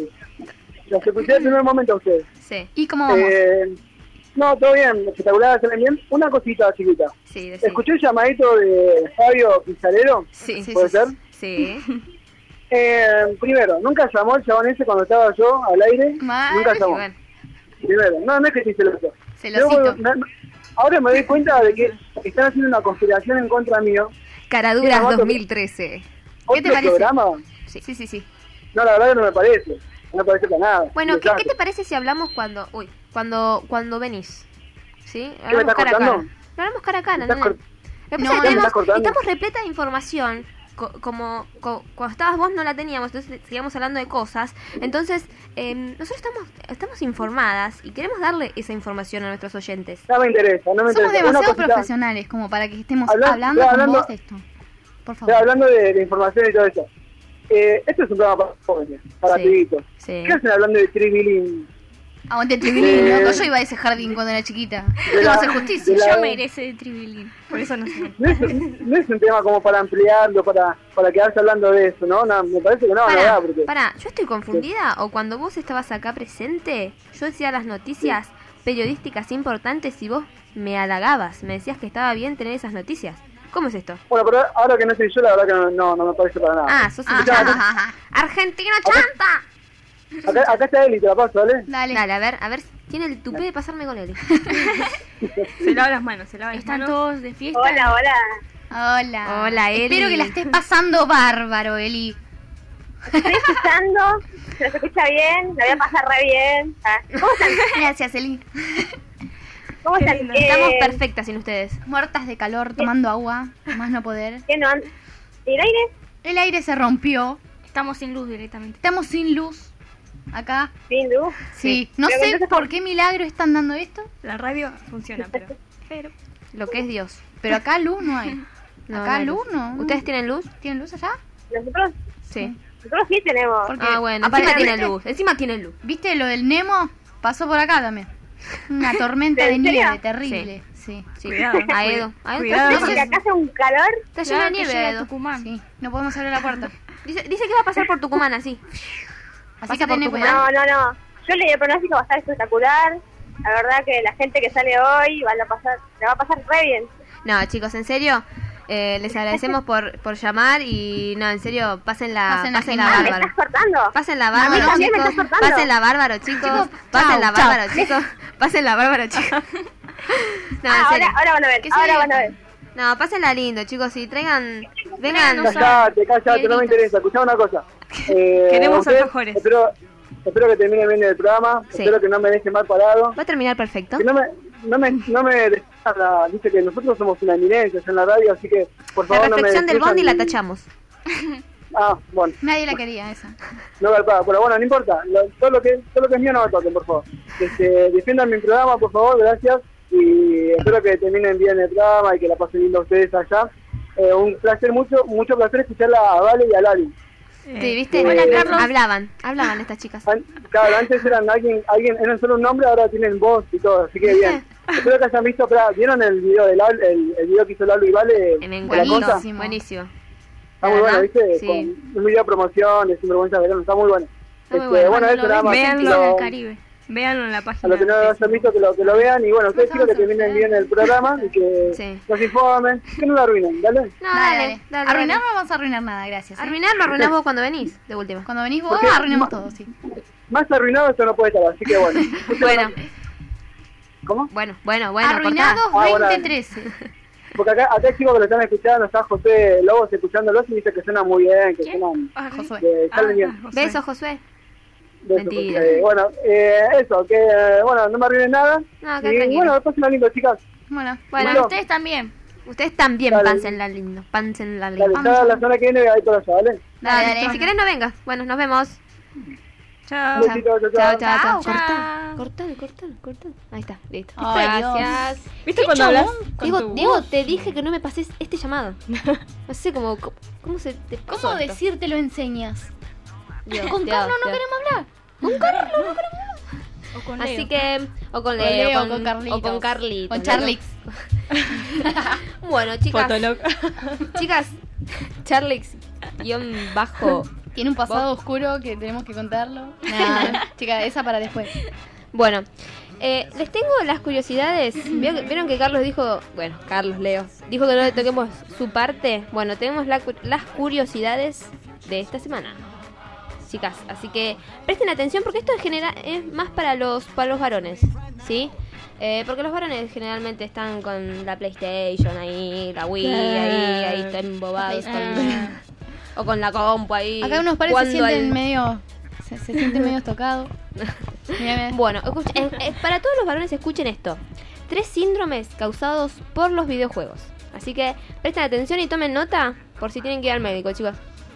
Las escuché de primer momento a ustedes. Sí, ¿Y cómo vamos? Eh, no, todo bien, espectacular, salen bien. Una cosita chiquita. sí, decime. Escuché el llamadito de Fabio Pizarero. Sí, Sí, ¿Puede sí, ser? sí. Eh, primero, nunca llamó el chabón ese cuando estaba yo al aire. Mal. Nunca Y llamó. bueno, Primero, no, no es que te celoso. Celosito. Luego, no- no- ahora me doy cuenta de que están haciendo una conspiración en contra mío. Caraduras Mira, dos mil trece. ¿Qué te ¿Otro parece? programa? Sí, sí, sí. sí. No, la verdad que no me parece. No me parece para nada. Bueno, ¿qué, Desastre. ¿qué te parece si hablamos cuando, uy, cuando, cuando venís? ¿Sí? me Hablamos estás cara a cara. cortando? No hablamos cara a cara, ¿Me estás nene. cort- Lo que No, pasa es no, que me estás tenemos- cortando. estamos repleta de información, co- como co- cuando estabas vos no la teníamos, entonces seguíamos hablando de cosas. Entonces, eh, nosotros estamos estamos informadas y queremos darle esa información a nuestros oyentes. No me interesa, no me Somos interesa. Una demasiado cosita, profesionales como para que estemos Habla- hablando estoy con hablando- vos de esto. Por estoy favor. hablando de, de información y todo eso. Eh, esto es un programa para jóvenes, para Sí. pibitos. Sí. ¿Qué hacen hablando de Tribilín? Aguante el tribilín, Eh, loco. Yo iba a ese jardín cuando era chiquita. de Tengo la- que hacer justicia. de la- Yo merece de Tribilín. Por eso no sé. No es, no es un tema como para ampliarlo, para, para quedarse hablando de eso, ¿no? No, me parece que no, no Pará, da, porque... pará, ¿yo estoy confundida? ¿O cuando vos estabas acá presente, yo decía las noticias periodísticas importantes y vos me halagabas? Me decías que estaba bien tener esas noticias. ¿Cómo es esto? Bueno, pero ahora que no soy yo, la verdad que no, no, no me parece para nada. Ah, sos un Ah, chanta. ah, ah, ¡Argentino chanta! Acá, acá está Eli, te la paso, ¿vale? Dale. Dale, a ver, a ver. Tiene el tupé de pasarme con él. Se lava las manos, se lava las ¿Están manos. todos de fiesta? Hola, hola. Hola. Hola, Eli. Espero que la estés pasando bárbaro, Eli. Estoy escuchando, se los escucha bien, la voy a pasar re bien. Ah, ¿Cómo están? Gracias, Eli. ¿Cómo están? Estamos Eh, perfectas sin ustedes. Muertas de calor, tomando agua, más no poder. ¿Qué no? han- ¿Y el aire? El aire se rompió. Estamos sin luz directamente. Estamos sin luz. Acá. Sin luz. Sí. No Pero sé entonces, por qué milagro están dando esto, La radio funciona, pero... pero... Lo que es Dios. pero acá luz no hay. No, Acá no hay luz no. ¿Ustedes tienen luz? ¿Tienen luz allá? Nosotros, Sí. nosotros sí tenemos. Porque Ah, bueno. Encima aparentemente- tienen luz. Encima tienen luz. ¿Viste lo del Nemo? Pasó por acá también. Una tormenta de ¿En serio? nieve terrible. Sí. Sí. Cuidado. A Edo. A Edo Cuidado. está, Porque lleno- acá hace un calor. está lleno de Cuidado que nieve, llega Edo. Tucumán. Sí. No podemos abrir la puerta. Dice, dice que va a pasar por Tucumán así. Así Pasa que por tenés Tucumán. cuidado. No, no, no. Yo leí el pronóstico, va a estar espectacular. La verdad que la gente que sale hoy van a pasar, la va a pasar re bien. No, chicos, en serio. Eh, les agradecemos por, por llamar y no, en serio, pasen la, Pasen la pasen la genial. ¿Me bárbaro. estás cortando? Pasen la A mí bárbaro, también me chicos. estás cortando. Pasen la bárbaro, chicos. Chicos, Pasen chau, la chau. bárbaro, chicos. Pasen la bárbaro, chicos. No, en Ah, serio. ahora, ahora van a ver, Que se ahora van a ver. diviertan. No, pásenla lindo, chicos, y traigan, vengan, Callate, callate, no me interesa. Escuchá una cosa. Eh, Queremos ustedes, alfajores. Espero, espero que termine bien el programa. Sí. Espero que no me deje mal parado. va a terminar perfecto. Que no me, no me, no me destrozan la- dice que nosotros somos una eminencia en la radio, así que por La favor no me reflexión del destrozan bondi la y- tachamos. Ah, bueno, Nadie la quería esa. no garpada, pero bueno, no importa. Lo- todo, lo que, todo lo que es mío no me toquen, por favor. Este, defiendan mi programa, por favor, gracias. Y espero que terminen bien el programa y que la pasen lindo ustedes allá. Eh, un placer, mucho mucho placer escucharla a Vale y a Lali. Sí, ¿viste? Hola, Carlos. Hablaban, hablaban estas chicas. An- Claro, antes eran alguien, alguien, eran solo un nombre, ahora tienen voz y todo, así que bien. Espero que hayan visto, espera, ¿vieron el video de Lalo, el, el video que hizo Lalo y Vale? Me con la encantó, cosa? buenísimo. Está muy bueno, ¿Verdad? ¿viste? Sí. Con un video de promoción de Sinvergüenza Verano, está muy bueno. Está muy Este, bueno. bueno, Cuando eso lo nada ves, más. Véanlo piensa en Lo- el Caribe. Véanlo en la a página. los que no de hayan visto que lo, que lo vean y bueno, ustedes quiero que terminen bien el programa y que Sí. nos informen, que no lo arruinen, ¿dale? No, Dale, dale, dale. dale. Arruinar dale. no vamos a arruinar nada, gracias. ¿eh? Arruinar lo arruinás vos cuando venís, de última. Cuando venís vos, Porque- arruinamos todo, sí. Más arruinado esto no puede estar, así que bueno. Bueno, ¿Cómo? bueno, bueno, bueno. Arruinados Ah, bueno. veinte trece. Porque acá, acá hay chicos que lo están escuchando, está José Lobos escuchándolos y dice que suena muy bien, que suenan... Ah, Josué. que salen bien. Ah, cortá. Besos, Josué. De eso, Mentira. porque, bueno, eh, eso, que eh, bueno, no me arruinen nada. No, qué y tranquilo. bueno, pásenla lindo, chicas. Bueno, Bueno, Bueno. Ustedes también. ustedes también Dale. pansenla lindo, pansenla Dale, lindo. ya la semana que viene ahí por allá, ¿vale? dale, Dale, dale. si querés no vengas. Bueno, nos vemos. Chao. Un besito, chao, Chao, chao. chao, chao. Chao. Cortá, cortá, cortá, cortá. Ahí está, listo. Ay, Gracias. ¿Viste cuando hablas con Diego, tu Diego, voz? te dije que no me pases este llamado. No sé cómo, cómo, cómo se te pasó ¿Cómo esto? decirte lo enseñas? Dios, Con Dios, Carlos no Dios. queremos hablar. Con Carlos no queremos O con Así Leo. que, o con Con Leo, Leo, con, con Carlitos. o con Carlitos. Con Charlix. Bueno, chicas, Fotolog. chicas, Charlix, guión bajo. Tiene un pasado oscuro que tenemos que contarlo. Nada, chica, esa para después. Bueno, eh, les tengo las curiosidades. ¿Vieron que, vieron que Carlos dijo, bueno, Carlos, Leo, dijo que no le toquemos su parte? Bueno, tenemos la cu- las curiosidades de esta semana, chicas. Así que presten atención porque esto en general es más para los para los varones, ¿sí? Eh, porque los varones generalmente están con la PlayStation ahí, la Wii ahí, ahí están embobados con- o con la compu ahí. Acá unos pares se jugando sienten al- medio. Se, se sienten medio tocados. Mira, mira. Bueno, escucha- eh, eh, para todos los varones escuchen esto. Tres síndromes causados por los videojuegos. Así que presten atención y tomen nota por si tienen que ir al médico, chicos.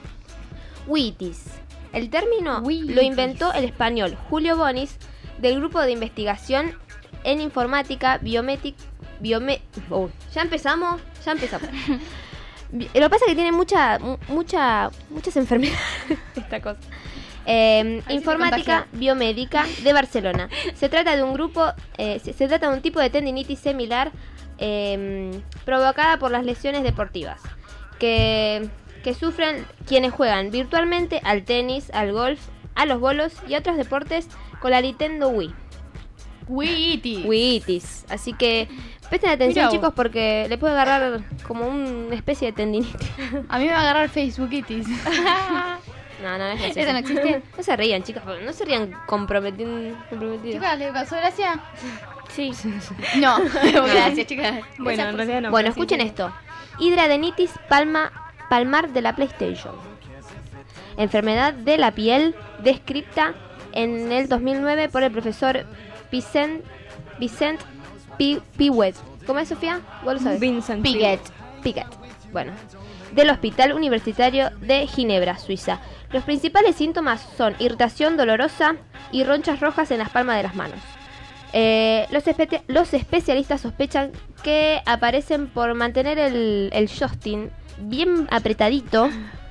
Witis. El término Witis. lo inventó el español Julio Bonis del grupo de investigación en informática biométrica. Biome Uy, ya empezamos, ya empezamos. Bi- Lo que pasa es que tiene mucha, mu- mucha, muchas enfermedades esta cosa. Eh, te informática contagia. biomédica de Barcelona. Se trata de un grupo, eh, se, se trata de un tipo de tendinitis similar eh, provocada por las lesiones deportivas que, que sufren quienes juegan virtualmente al tenis, al golf, a los bolos y a otros deportes con la Nintendo Wii. Witty. Wiitis. Así que presten atención, Mirá vos. chicos, porque le puede agarrar como una especie de tendinitis. A mí me va a agarrar Facebookitis. No, no, es gracioso. ¿Eso no existe? No se rían, chicas, no se rían comprometiendo. comprometidos. Chicas, ¿le causó gracia? Sí. No, gracias, chicas. Bueno, en realidad no. Bueno, pero sí, escuchen sí. esto. Hidradenitis palma, palmar de la PlayStation. Enfermedad de la piel descrita en el dos mil nueve por el profesor Vicent, Vicent Pi- Piwet. ¿Cómo es, Sofía? ¿Vos lo sabés? Vincent Piquet. Piquet. Bueno, del Hospital Universitario de Ginebra, Suiza. Los principales síntomas son irritación dolorosa y ronchas rojas en las palmas de las manos. Eh, los, espe- los especialistas sospechan que aparecen por mantener el, el joystick bien apretadito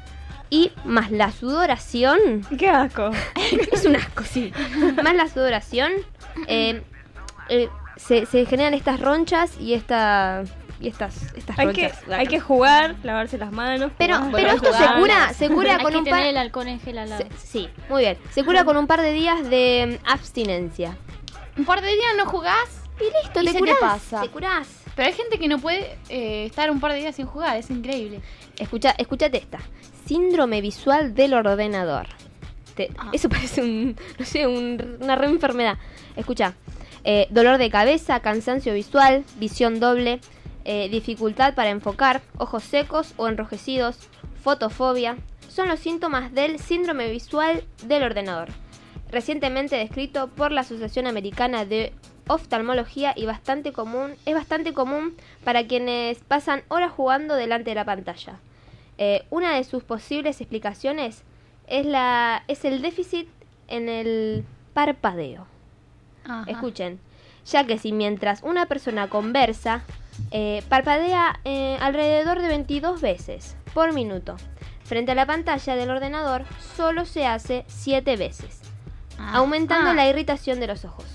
y más la sudoración. ¡Qué asco! Es un asco, sí. Más la sudoración, eh, eh, se, se generan estas ronchas y esta y estas estas Hay que, ronchas. hay que jugar, lavarse las manos. Pero, jugar. pero Bueno, esto se jugar. cura, se cura Hay con que un tener par. el alcohol en gel al lado. se- sí, muy bien. Se cura con un par de días de mm, abstinencia. Un par de días no jugás Y listo, y te se curás. te pasa. Te curás. Pero hay gente que no puede eh, estar un par de días sin jugar, es increíble. Escucha, escúchate esta. Síndrome visual del ordenador. Te- Ah. Eso parece un, no sé, un- una re enfermedad. Escucha. Eh, dolor de cabeza, cansancio visual, visión doble, eh, dificultad para enfocar, ojos secos o enrojecidos, fotofobia. Son los síntomas del síndrome visual del ordenador. Recientemente descrito por la Asociación Americana de Oftalmología y bastante común, es bastante común para quienes pasan horas jugando delante de la pantalla. Eh, una de sus posibles explicaciones es, la, es el déficit en el parpadeo. Ajá. Escuchen, ya que si mientras una persona conversa, eh, parpadea eh, alrededor de veintidós veces por minuto, frente a la pantalla del ordenador solo se hace siete veces, Ah. aumentando Ah. la irritación de los ojos.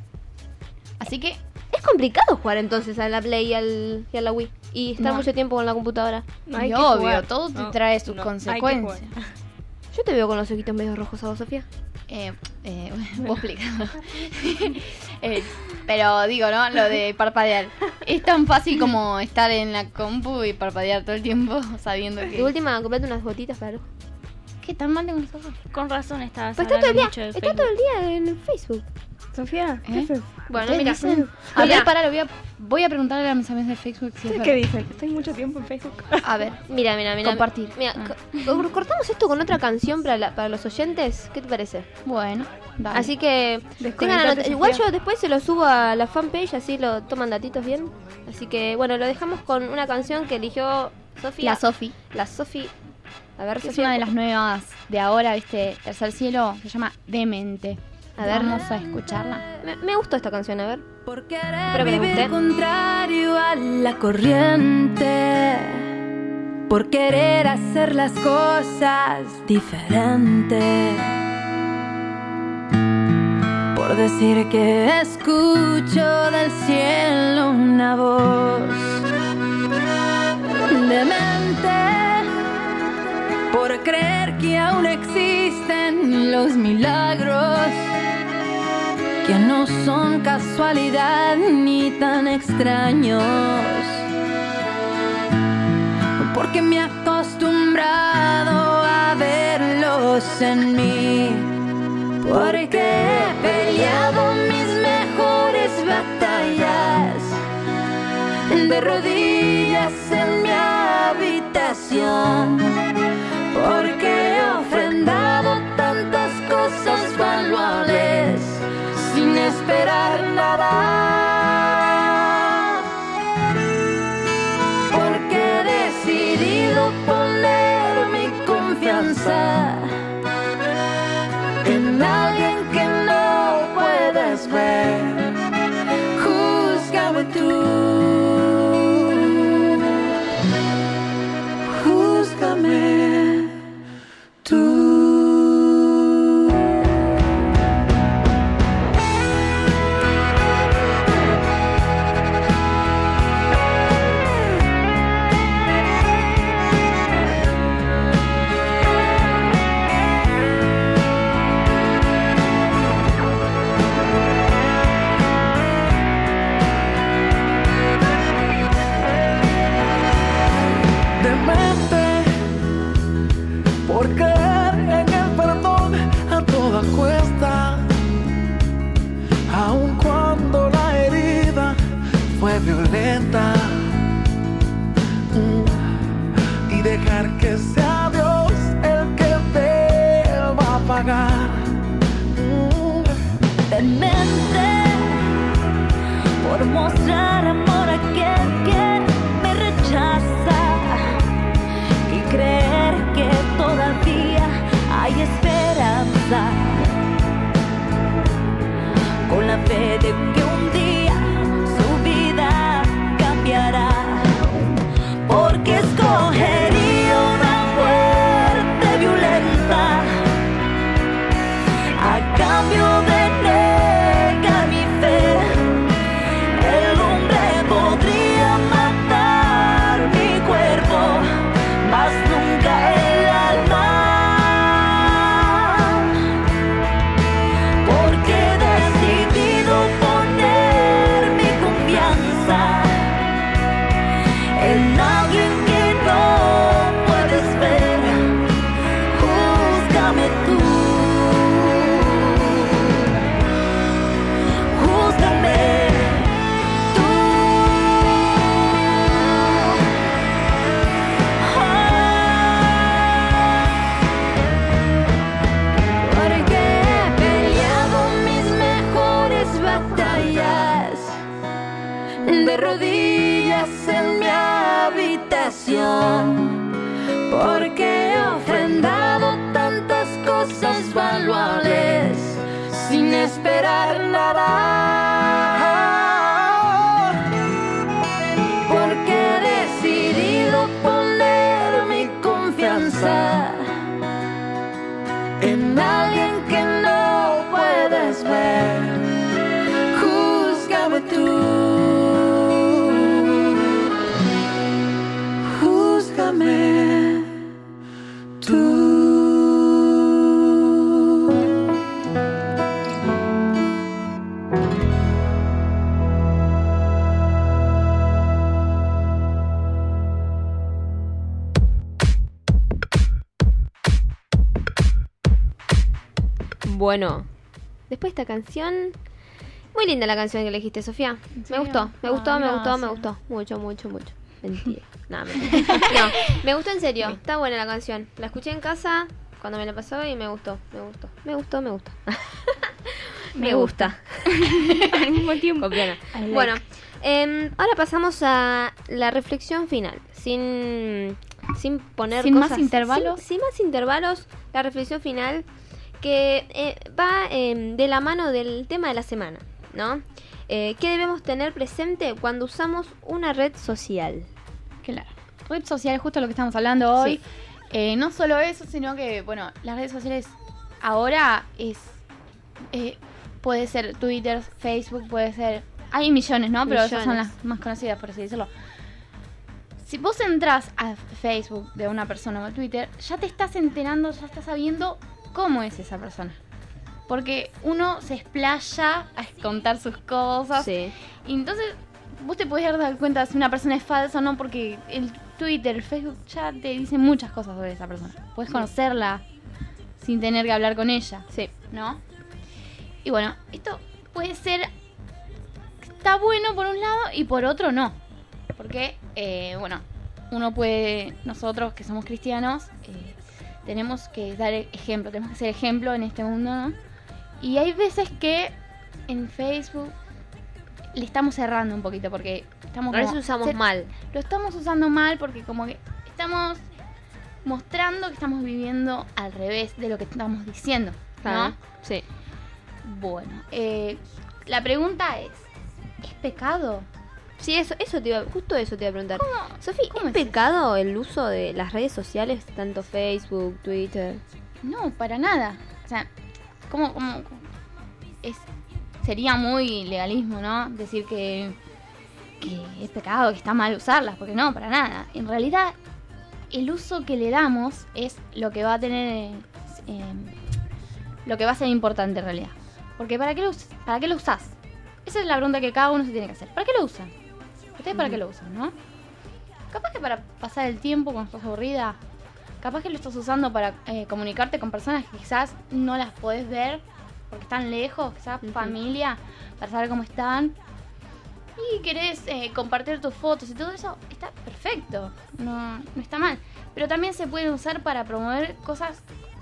Así que Es complicado jugar entonces a la Play y, al, y a la Wii y estar No. mucho tiempo con la computadora. No, hay y que obvio, jugar. todo te No, trae sus no, hay que consecuencias. jugar. Yo te veo con los ojitos medio rojos a vos, Sofía. Eh, eh, vos explícalo. Eh, pero digo, ¿no? Lo de parpadear. Es tan fácil como estar en la compu y parpadear todo el tiempo sabiendo De que... última, comprate unas gotitas para el ojo. ¿Qué tan mal tengo los ojos? Con razón estabas Pues está todo el hablando día, mucho de está Facebook. todo el día en Facebook. Sofía, ¿qué ¿Eh? haces? Bueno, ¿Ustedes mira, dicen? A mira, ver, pará, lo voy a, voy a preguntarle a mis amigos de Facebook si es ¿Qué verdad. dices? Estoy mucho tiempo en Facebook. A ver, mira, mira, mira. Compartir. Mira, Ah. co- cortamos esto con otra canción para, la- para los oyentes. ¿Qué te parece? bueno, dale. Así que tengan Desconectate, anot- Sofía. igual yo después se lo subo a la fanpage, así lo toman datitos bien. Así que bueno, lo dejamos con una canción que eligió Sofía. La Sofi, La Sofi. A ver, que es Sofía. una de las nuevas de ahora, ¿viste? Tercer Cielo, se llama Demente. A ver. Vamos a escucharla. Me, me gustó esta canción, a ver. Por Espero querer que les vivir guste. contrario a la corriente, por querer hacer las cosas diferente, por decir que escucho del cielo una voz demente, por creer que aún existen los milagros, que no son casualidad ni tan extraños, porque me he acostumbrado a verlos en mí, porque he peleado mis mejores batallas de rodillas en mi habitación, porque he ofrendado tantas cosas valuables sin esperar nada, porque he decidido poner mi confianza en alguien que no puedes ver. Júzgame tú, júzgame. pagar. Demente por mostrar amor a aquel que me rechaza y creer que todavía hay esperanza, con la fe de que un día su vida cambiará, porque escogería una muerte violenta a cambio de negar mi fe. El hombre podría matar mi cuerpo, mas nunca el alma, porque he decidido poner mi confianza en alguien que no puedes ver. Júzgame tú, júzgame tú. Porque he peleado mis mejores batallas de rodillas en mi habitación, porque he ofrendado tantas cosas valuables sin esperar nada, porque he decidido poner mi confianza en alguien que no puedes ver. Júzgame tú, júzgame tú. Bueno, después de esta canción, muy linda la canción que elegiste, Sofía. Me gustó, me gustó, Ah, me gustó, me gracias. gustó. Mucho, mucho, mucho. Mentira. No, mentira. No, me gustó en serio. Está buena la canción. La escuché en casa cuando me la pasó y me gustó, me gustó, me gustó, me gustó. Me gusta. Al mismo tiempo. Copiana. Bueno, em, ahora pasamos a la reflexión final. Sin, sin poner Sin más cosas- intervalos. Sin, sin más intervalos, la reflexión final que eh, va em, de la mano del tema de la semana, ¿no? Eh, ¿Qué debemos tener presente cuando usamos una red social? Claro. Red social, justo lo que estamos hablando hoy. Sí. Eh, no solo eso, sino que, bueno, las redes sociales ahora es... eh, puede ser Twitter, Facebook, puede ser... Hay millones, ¿no? Pero esas son Millones. las más conocidas, por así decirlo. Si vos entras a Facebook de una persona o a Twitter, ya te estás enterando, ya estás sabiendo cómo es esa persona. Porque uno se explaya a contar sus cosas. Sí. Y entonces vos te podés dar cuenta si una persona es falsa o no, porque el Twitter, el Facebook ya te dice muchas cosas sobre esa persona. Puedes conocerla sin tener que hablar con ella, Sí. ¿no? Y bueno, esto puede ser... Está bueno por un lado y por otro no. Porque, eh, bueno, uno puede... Nosotros que somos cristianos, eh, tenemos que dar ejemplo, tenemos que ser ejemplo en este mundo, ¿no? Y hay veces que en Facebook le estamos errando un poquito porque estamos A veces como- usamos se- mal. Lo estamos usando mal porque como que estamos mostrando que estamos viviendo al revés de lo que estamos diciendo, ¿no? Claro. Sí. Bueno, eh, la pregunta es, ¿es pecado? Sí, eso, eso te iba, justo eso te iba a preguntar. ¿Cómo? Sofi, ¿Cómo ¿es es pecado el uso de las redes sociales, tanto Facebook, Twitter? No, para nada. O sea, ¿cómo, cómo, cómo? Es, sería muy legalismo, ¿no? Decir que, que es pecado, que está mal usarlas, porque no, para nada. En realidad, el uso que le damos es lo que va a tener, eh, lo que va a ser importante en realidad. Porque ¿para qué lo, us- para qué lo usás? Esa es la pregunta que cada uno se tiene que hacer. ¿Para qué lo usan? ¿Ustedes para qué lo usan, no? Capaz que para pasar el tiempo cuando estás aburrida. Capaz que lo estás usando para eh, comunicarte con personas que quizás no las podés ver porque están lejos, quizás Ujú. familia, para saber cómo están. Y querés eh, compartir tus fotos y todo eso, está perfecto, no, no está mal. Pero también se pueden usar para promover cosas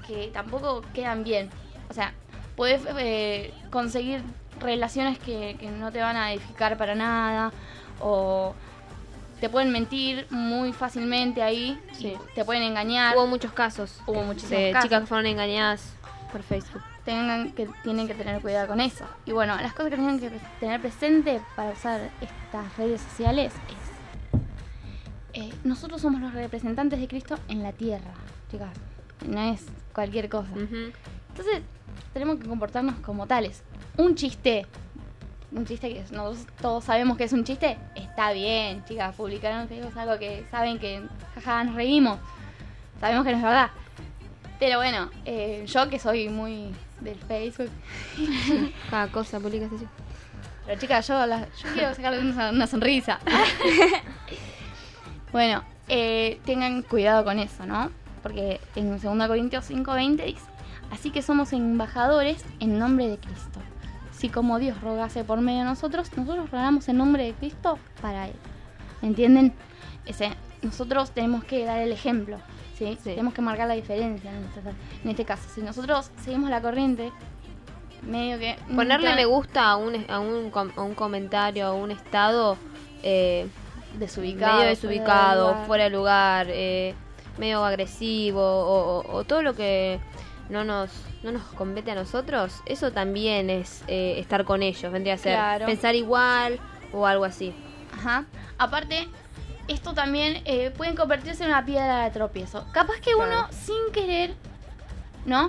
que tampoco quedan bien. O sea, puedes eh, conseguir relaciones que, que no te van a edificar para nada, o te pueden mentir muy fácilmente ahí, Sí. te pueden engañar. Hubo muchos casos. Hubo muchísimos de casos. chicas que fueron engañadas por Facebook. Tengan que, tienen que tener cuidado con eso. Y bueno, las cosas que tienen que tener presente para usar estas redes sociales es... Eh, nosotros somos los representantes de Cristo en la tierra, chicas. No es cualquier cosa. Ujú. Entonces, tenemos que comportarnos como tales. Un chiste, un chiste que nosotros todos sabemos que es un chiste, está bien, chicas. Publicaron en Facebook algo que saben que jaja, nos reímos. Sabemos que no es verdad. Pero bueno, eh, yo que soy muy del Facebook. Cada cosa publicas así. Pero chicas, yo, la- yo quiero sacarle una, una sonrisa. Bueno, eh, tengan cuidado con eso, ¿no? Porque en segunda Corintios cinco veinte dice: así que somos embajadores en nombre de Cristo. Si como Dios rogase por medio de nosotros, nosotros rogamos en nombre de Cristo para Él. ¿Entienden? Ese, nosotros tenemos que dar el ejemplo, ¿sí? Sí. Tenemos que marcar la diferencia en este, en este caso. Si nosotros seguimos la corriente, medio que... Ponerle nunca- me gusta a un, a un, com- a un comentario, a un estado eh, desubicado, medio desubicado, fuera de lugar. fuera de lugar, eh, medio agresivo, o, o- o todo lo que no nos no nos compete a nosotros, eso también es eh, estar con ellos, vendría a ser Claro. pensar igual o algo así. Ajá. Aparte, esto también eh, pueden convertirse en una piedra de tropiezo. Capaz que uno, Claro. sin querer, ¿no?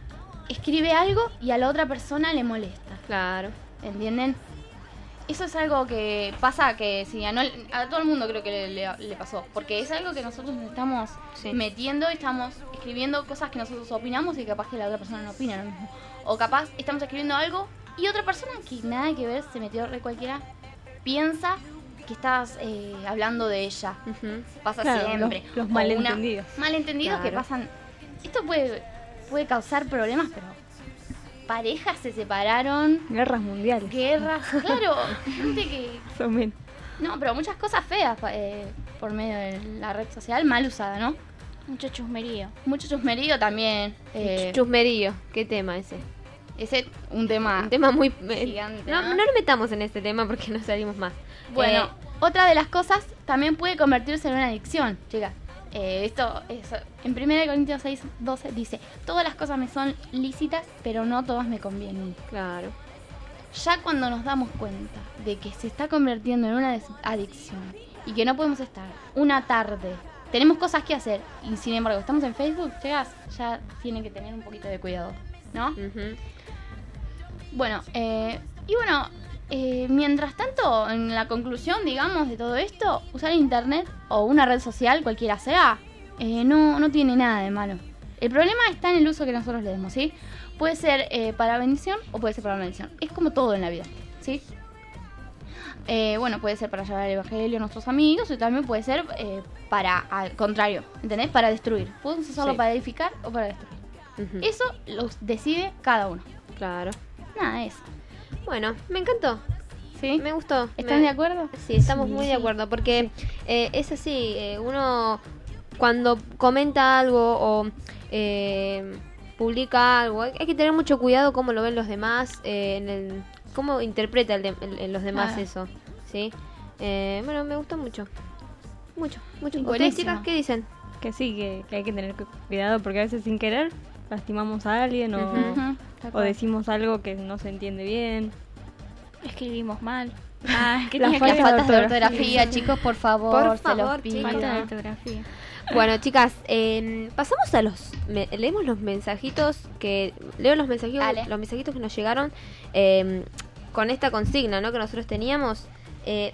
Escribe algo y a la otra persona le molesta. Claro. ¿Entienden? Eso es algo que pasa que sí, a, no- a todo el mundo creo que le, le- le pasó. Porque es algo que nosotros nos estamos Sí. metiendo, estamos escribiendo cosas que nosotros opinamos y capaz que la otra persona no opina lo mismo. O capaz estamos escribiendo algo y otra persona que nada que ver, se metió re cualquiera, piensa que estás eh, hablando de ella. Ujú. Pasa Claro, siempre. los- los O malentendidos. una- malentendidos que Claro. pasan. Esto puede, puede causar problemas, pero parejas se separaron, Guerras mundiales. guerras, claro, gente que... Son bien. No, pero muchas cosas feas eh, por medio de la red social, mal usada, ¿no? Mucho chusmerío. Mucho chusmerío también. eh, Chusmerío, qué tema ese. ese un tema... Un tema muy eh, Gigante, no, ¿no? no nos metamos en este tema porque no salimos más. Bueno, Eh, otra de las cosas también puede convertirse en una adicción, chicas. Eh, esto es, en primera Corintios seis doce dice: todas las cosas me son lícitas, pero no todas me convienen. claro. Ya cuando nos damos cuenta de que se está convirtiendo en una des- adicción y que no podemos estar una tarde, tenemos cosas que hacer y sin embargo estamos en Facebook, chicas, ya tienen que tener un poquito de cuidado, ¿no? Ujú. Bueno, eh, y bueno, eh, mientras tanto, en la conclusión, digamos, de todo esto, usar internet o una red social, cualquiera sea, eh, no, no tiene nada de malo. El problema está en el uso que nosotros le demos, ¿sí? Puede ser eh, para bendición o puede ser para maldición. Es como todo en la vida, ¿sí? Eh, bueno, puede ser para llevar el evangelio a nuestros amigos y también puede ser eh, para, al contrario, ¿entendés? Para destruir. Podemos usarlo Sí. para edificar o para destruir. Ujú. Eso lo decide cada uno. Claro. Nada, eso. Bueno, me encantó. ¿Sí? Me gustó. ¿Están Me- de acuerdo? Sí, estamos Sí, muy sí. de acuerdo porque eh, es así, eh, uno cuando comenta algo o eh, publica algo, hay, hay que tener mucho cuidado cómo lo ven los demás, eh, en el, cómo interpreta el de- el- el- los demás Ah. eso, ¿sí? Eh, bueno, me gustó mucho, mucho, mucho. ¿Ustedes, Buenísimo. chicas, qué dicen? Que sí, que, que hay que tener cu- cuidado porque a veces sin querer lastimamos a alguien o, Ujú. Ujú, tal o cual. decimos algo que no se entiende bien. Escribimos mal. Ah, que Las tenía que faltas Las de faltas de ortografía. ortografía, chicos, por favor, Por se favor, los pido. chicas. falta de ortografía. Bueno, chicas, eh, pasamos a los... me- leemos los mensajitos que... Leo los mensajitos, Dale. los mensajitos que nos llegaron eh, con esta consigna, ¿no? Que nosotros teníamos. Eh,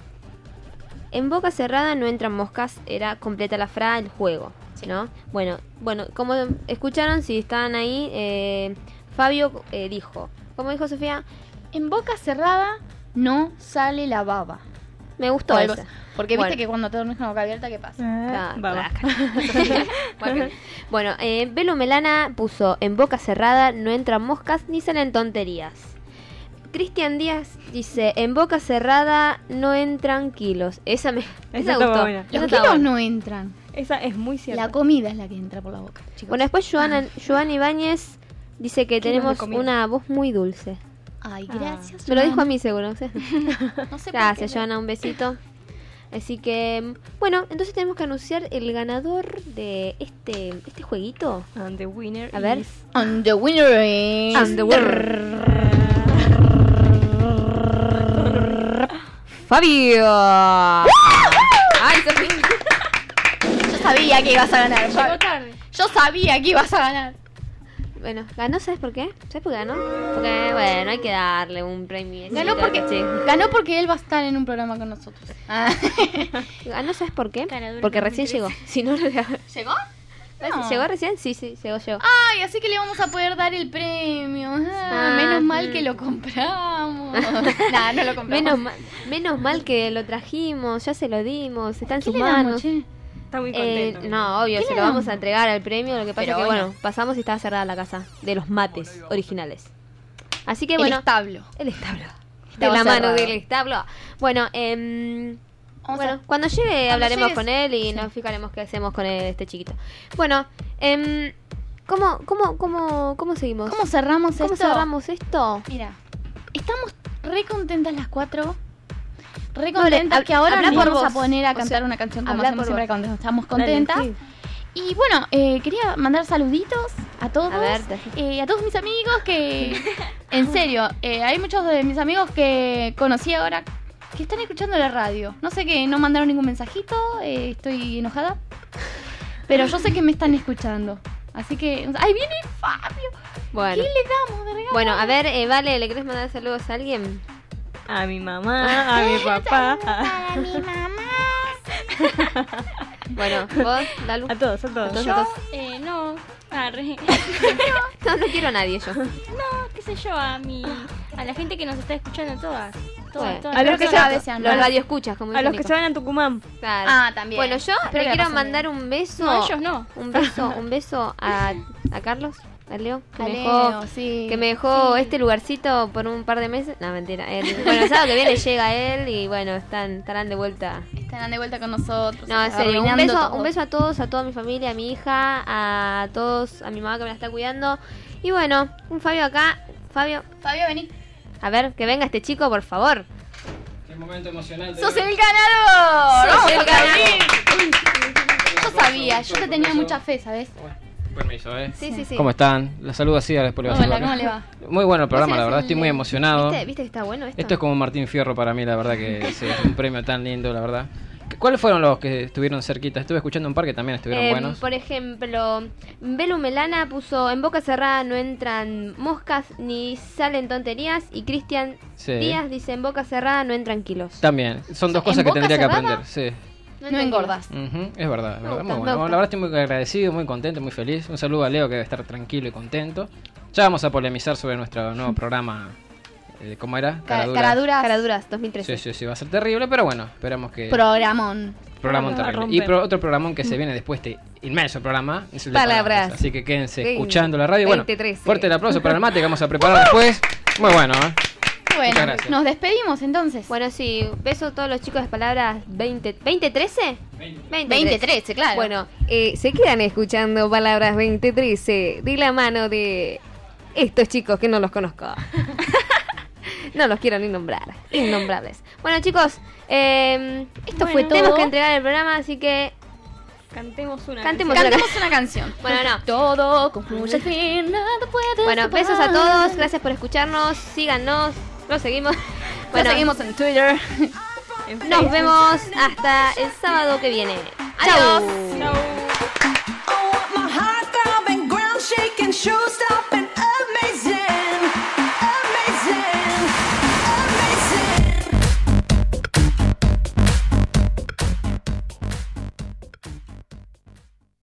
en boca cerrada no entran moscas, era completa la frase, el juego, ¿no? Bueno, bueno, como escucharon, si estaban ahí, eh, Fabio eh, dijo... ¿Cómo dijo Sofía? En boca cerrada no sale la baba. Me gustó O algo esa. así. Porque Bueno. viste que cuando te dormís con la boca abierta, ¿qué pasa? Claro, Baba. Bueno, bueno eh, Belu Melana puso: en boca cerrada no entran moscas ni salen tonterías. Cristian Díaz dice: en boca cerrada no entran kilos. Esa me, esa Esa está gustó. buena. Esa Los está kilos buena. no entran. Esa es muy cierta. La comida es la que entra por la boca, chicos. Bueno, después Joana, Joana Ibáñez dice que tenemos una voz muy dulce. Ay, gracias. Ah. Me lo dijo a mí seguro. ¿Sí? No sé Gracias, por qué. Joana, un besito. Así que, bueno, entonces tenemos que anunciar el ganador de este este jueguito. And the winner A ver. is... And the winner is... And the winner. Fabio. Ay, Sofía. Yo sabía que ibas a ganar. Llegó tarde. Yo sabía que ibas a ganar. Bueno, ganó, ¿sabes por qué? ¿Sabes por qué ganó? Porque, bueno, hay que darle un premio. Ganó porque, Sí. ganó porque él va a estar en un programa con nosotros. Ah. Ganó, ¿sabes por qué? Ganador Porque dos mil recién trece. llegó. Si no, no le ¿Llegó? No. ¿Llegó recién? Sí, sí, llegó, llegó. Ay, así que le vamos a poder dar el premio. Ah, Ah, menos mal sí. que lo compramos. Nah, no lo compramos. Menos mal, menos mal que lo trajimos, ya se lo dimos, está en ¿Qué sus le damos, manos. che? Está muy Eh, contento. no, obvio, ¿Qué se le lo vamos damos? a entregar al premio. Lo que pasa Pero es que, bueno. bueno, pasamos y estaba cerrada la casa de los mates originales. Así que, El bueno, establo. el establo. De Estaba la mano cerrado. del establo. Bueno, em, Vamos bueno, a- cuando llegue hablaremos llegues- con él y sí. nos fijaremos qué hacemos con él, este chiquito. Bueno, em, ¿cómo, cómo, cómo, cómo seguimos? ¿Cómo cerramos ¿Cómo esto? cerramos esto? Mira, estamos re contentas las cuatro. Re No, contentas le- que ahora habla nos por vamos a vos. poner a O cantar sea, una canción como habla hacemos por siempre vos. cuando estamos Dale, contentas. sí. Y bueno, eh, quería mandar saluditos a todos, A ver, te- eh, a todos mis amigos que, en serio, eh, hay muchos de mis amigos que conocí ahora que están escuchando la radio. No sé que no mandaron ningún mensajito, eh, estoy enojada, pero yo sé que me están escuchando. Así que, ¡ay, viene Fabio! Bueno. ¿Qué le damos de regalo? Bueno, a ver, eh, Vale, ¿le querés mandar saludos a alguien? A mi mamá, a mi papá. Para mi mamá. Bueno, vos, Dalu. A todos, a todos. Yo, eh, no. Ah, re- No, no quiero a nadie yo. no, qué sé yo, a mi, a la gente que nos está escuchando todas. Todas, Bueno, todas. a los Espero que que se- cada vez sean Los más. radioescuchas, como A dice los que Nico. se van a Tucumán. Claro. Ah, también. Bueno, yo Espero le que la quiero pasen mandar bien. un beso. No, ellos no. Un beso, un beso a, a Carlos, a Leo, que A me Leo, dejó, sí. que me dejó Sí. este lugarcito por un par de meses. No, mentira. Él- bueno, el sábado que viene llega él y bueno, están, estarán de vuelta. Estarán de vuelta con nosotros. No, en serio, un arruinando beso, todo. un beso a todos, a toda mi familia, a mi hija, a todos, a mi mamá que me la está cuidando. Y bueno, un Fabio acá. Fabio, Fabio, vení. a ver, que venga este chico, por favor. Qué momento emocionante. ¡Sos el ganador! Sos ¡Vamos el a aplaudir! ganador. Yo sabía, yo te tenía mucha fe, ¿sabes? Permiso, ¿eh? Sí, sí, sí. ¿Cómo están? La saludo así, ahora después le voy a Hola, saludar. ¿cómo le va? Muy bueno el programa, Vos la eres verdad, el- estoy muy emocionado. ¿Viste, ¿Viste que está bueno esto? Esto es como Martín Fierro para mí, la verdad que sí, es un premio tan lindo, la verdad. ¿Cuáles fueron los que estuvieron cerquita? Estuve escuchando un par que también estuvieron Eh, buenos. Por ejemplo, Belu Melana puso: en boca cerrada no entran moscas ni salen tonterías. Y Cristian Sí. Díaz dice: en boca cerrada no entran kilos. También, son dos ¿En cosas que boca tendría que cerrada? aprender, sí. No entran engordas. Ujú, es verdad, es verdad. Me gusta, Muy me bueno. gusta. La verdad estoy muy agradecido, muy contento, muy feliz. Un saludo a Leo que debe estar tranquilo y contento. Ya vamos a polemizar sobre nuestro nuevo programa. eh, ¿Cómo era? Ca- Caradura. Caraduras. Caraduras dos mil trece. Sí, sí, sí, va a ser terrible, pero bueno, esperamos que... Programón. Programón Va a terrible. romper. Y pro- otro programón que se viene después de inmenso programa es el de Palabras. Así que quédense veinte, escuchando la radio. Bueno, veinte trece. fuerte el aplauso para el mate que vamos a preparar después. Muy bueno, ¿eh? Bueno, Muchas gracias. nos despedimos entonces. Bueno, sí, beso a todos los chicos de Palabras veinte, veinte trece. veinte trece, claro. Bueno, eh, se quedan escuchando Palabras veinte trece de la mano de estos chicos que no los conozco. No los quiero ni nombrar. Innombrables. Bueno, chicos, eh, esto Bueno, fue todo. Tenemos todo. que entregar el programa, así que Cantemos una cantemos, Cantemos una canción. Bueno, no. Todo concluye al fin, nada puede Bueno, escapar. besos a todos. Gracias por escucharnos. Síganos. Los seguimos. Nos Bueno, seguimos en Twitter. nos vemos hasta el sábado que viene. Adiós. Adiós. Oh, my heart throbbing, ground shaking, shoes down.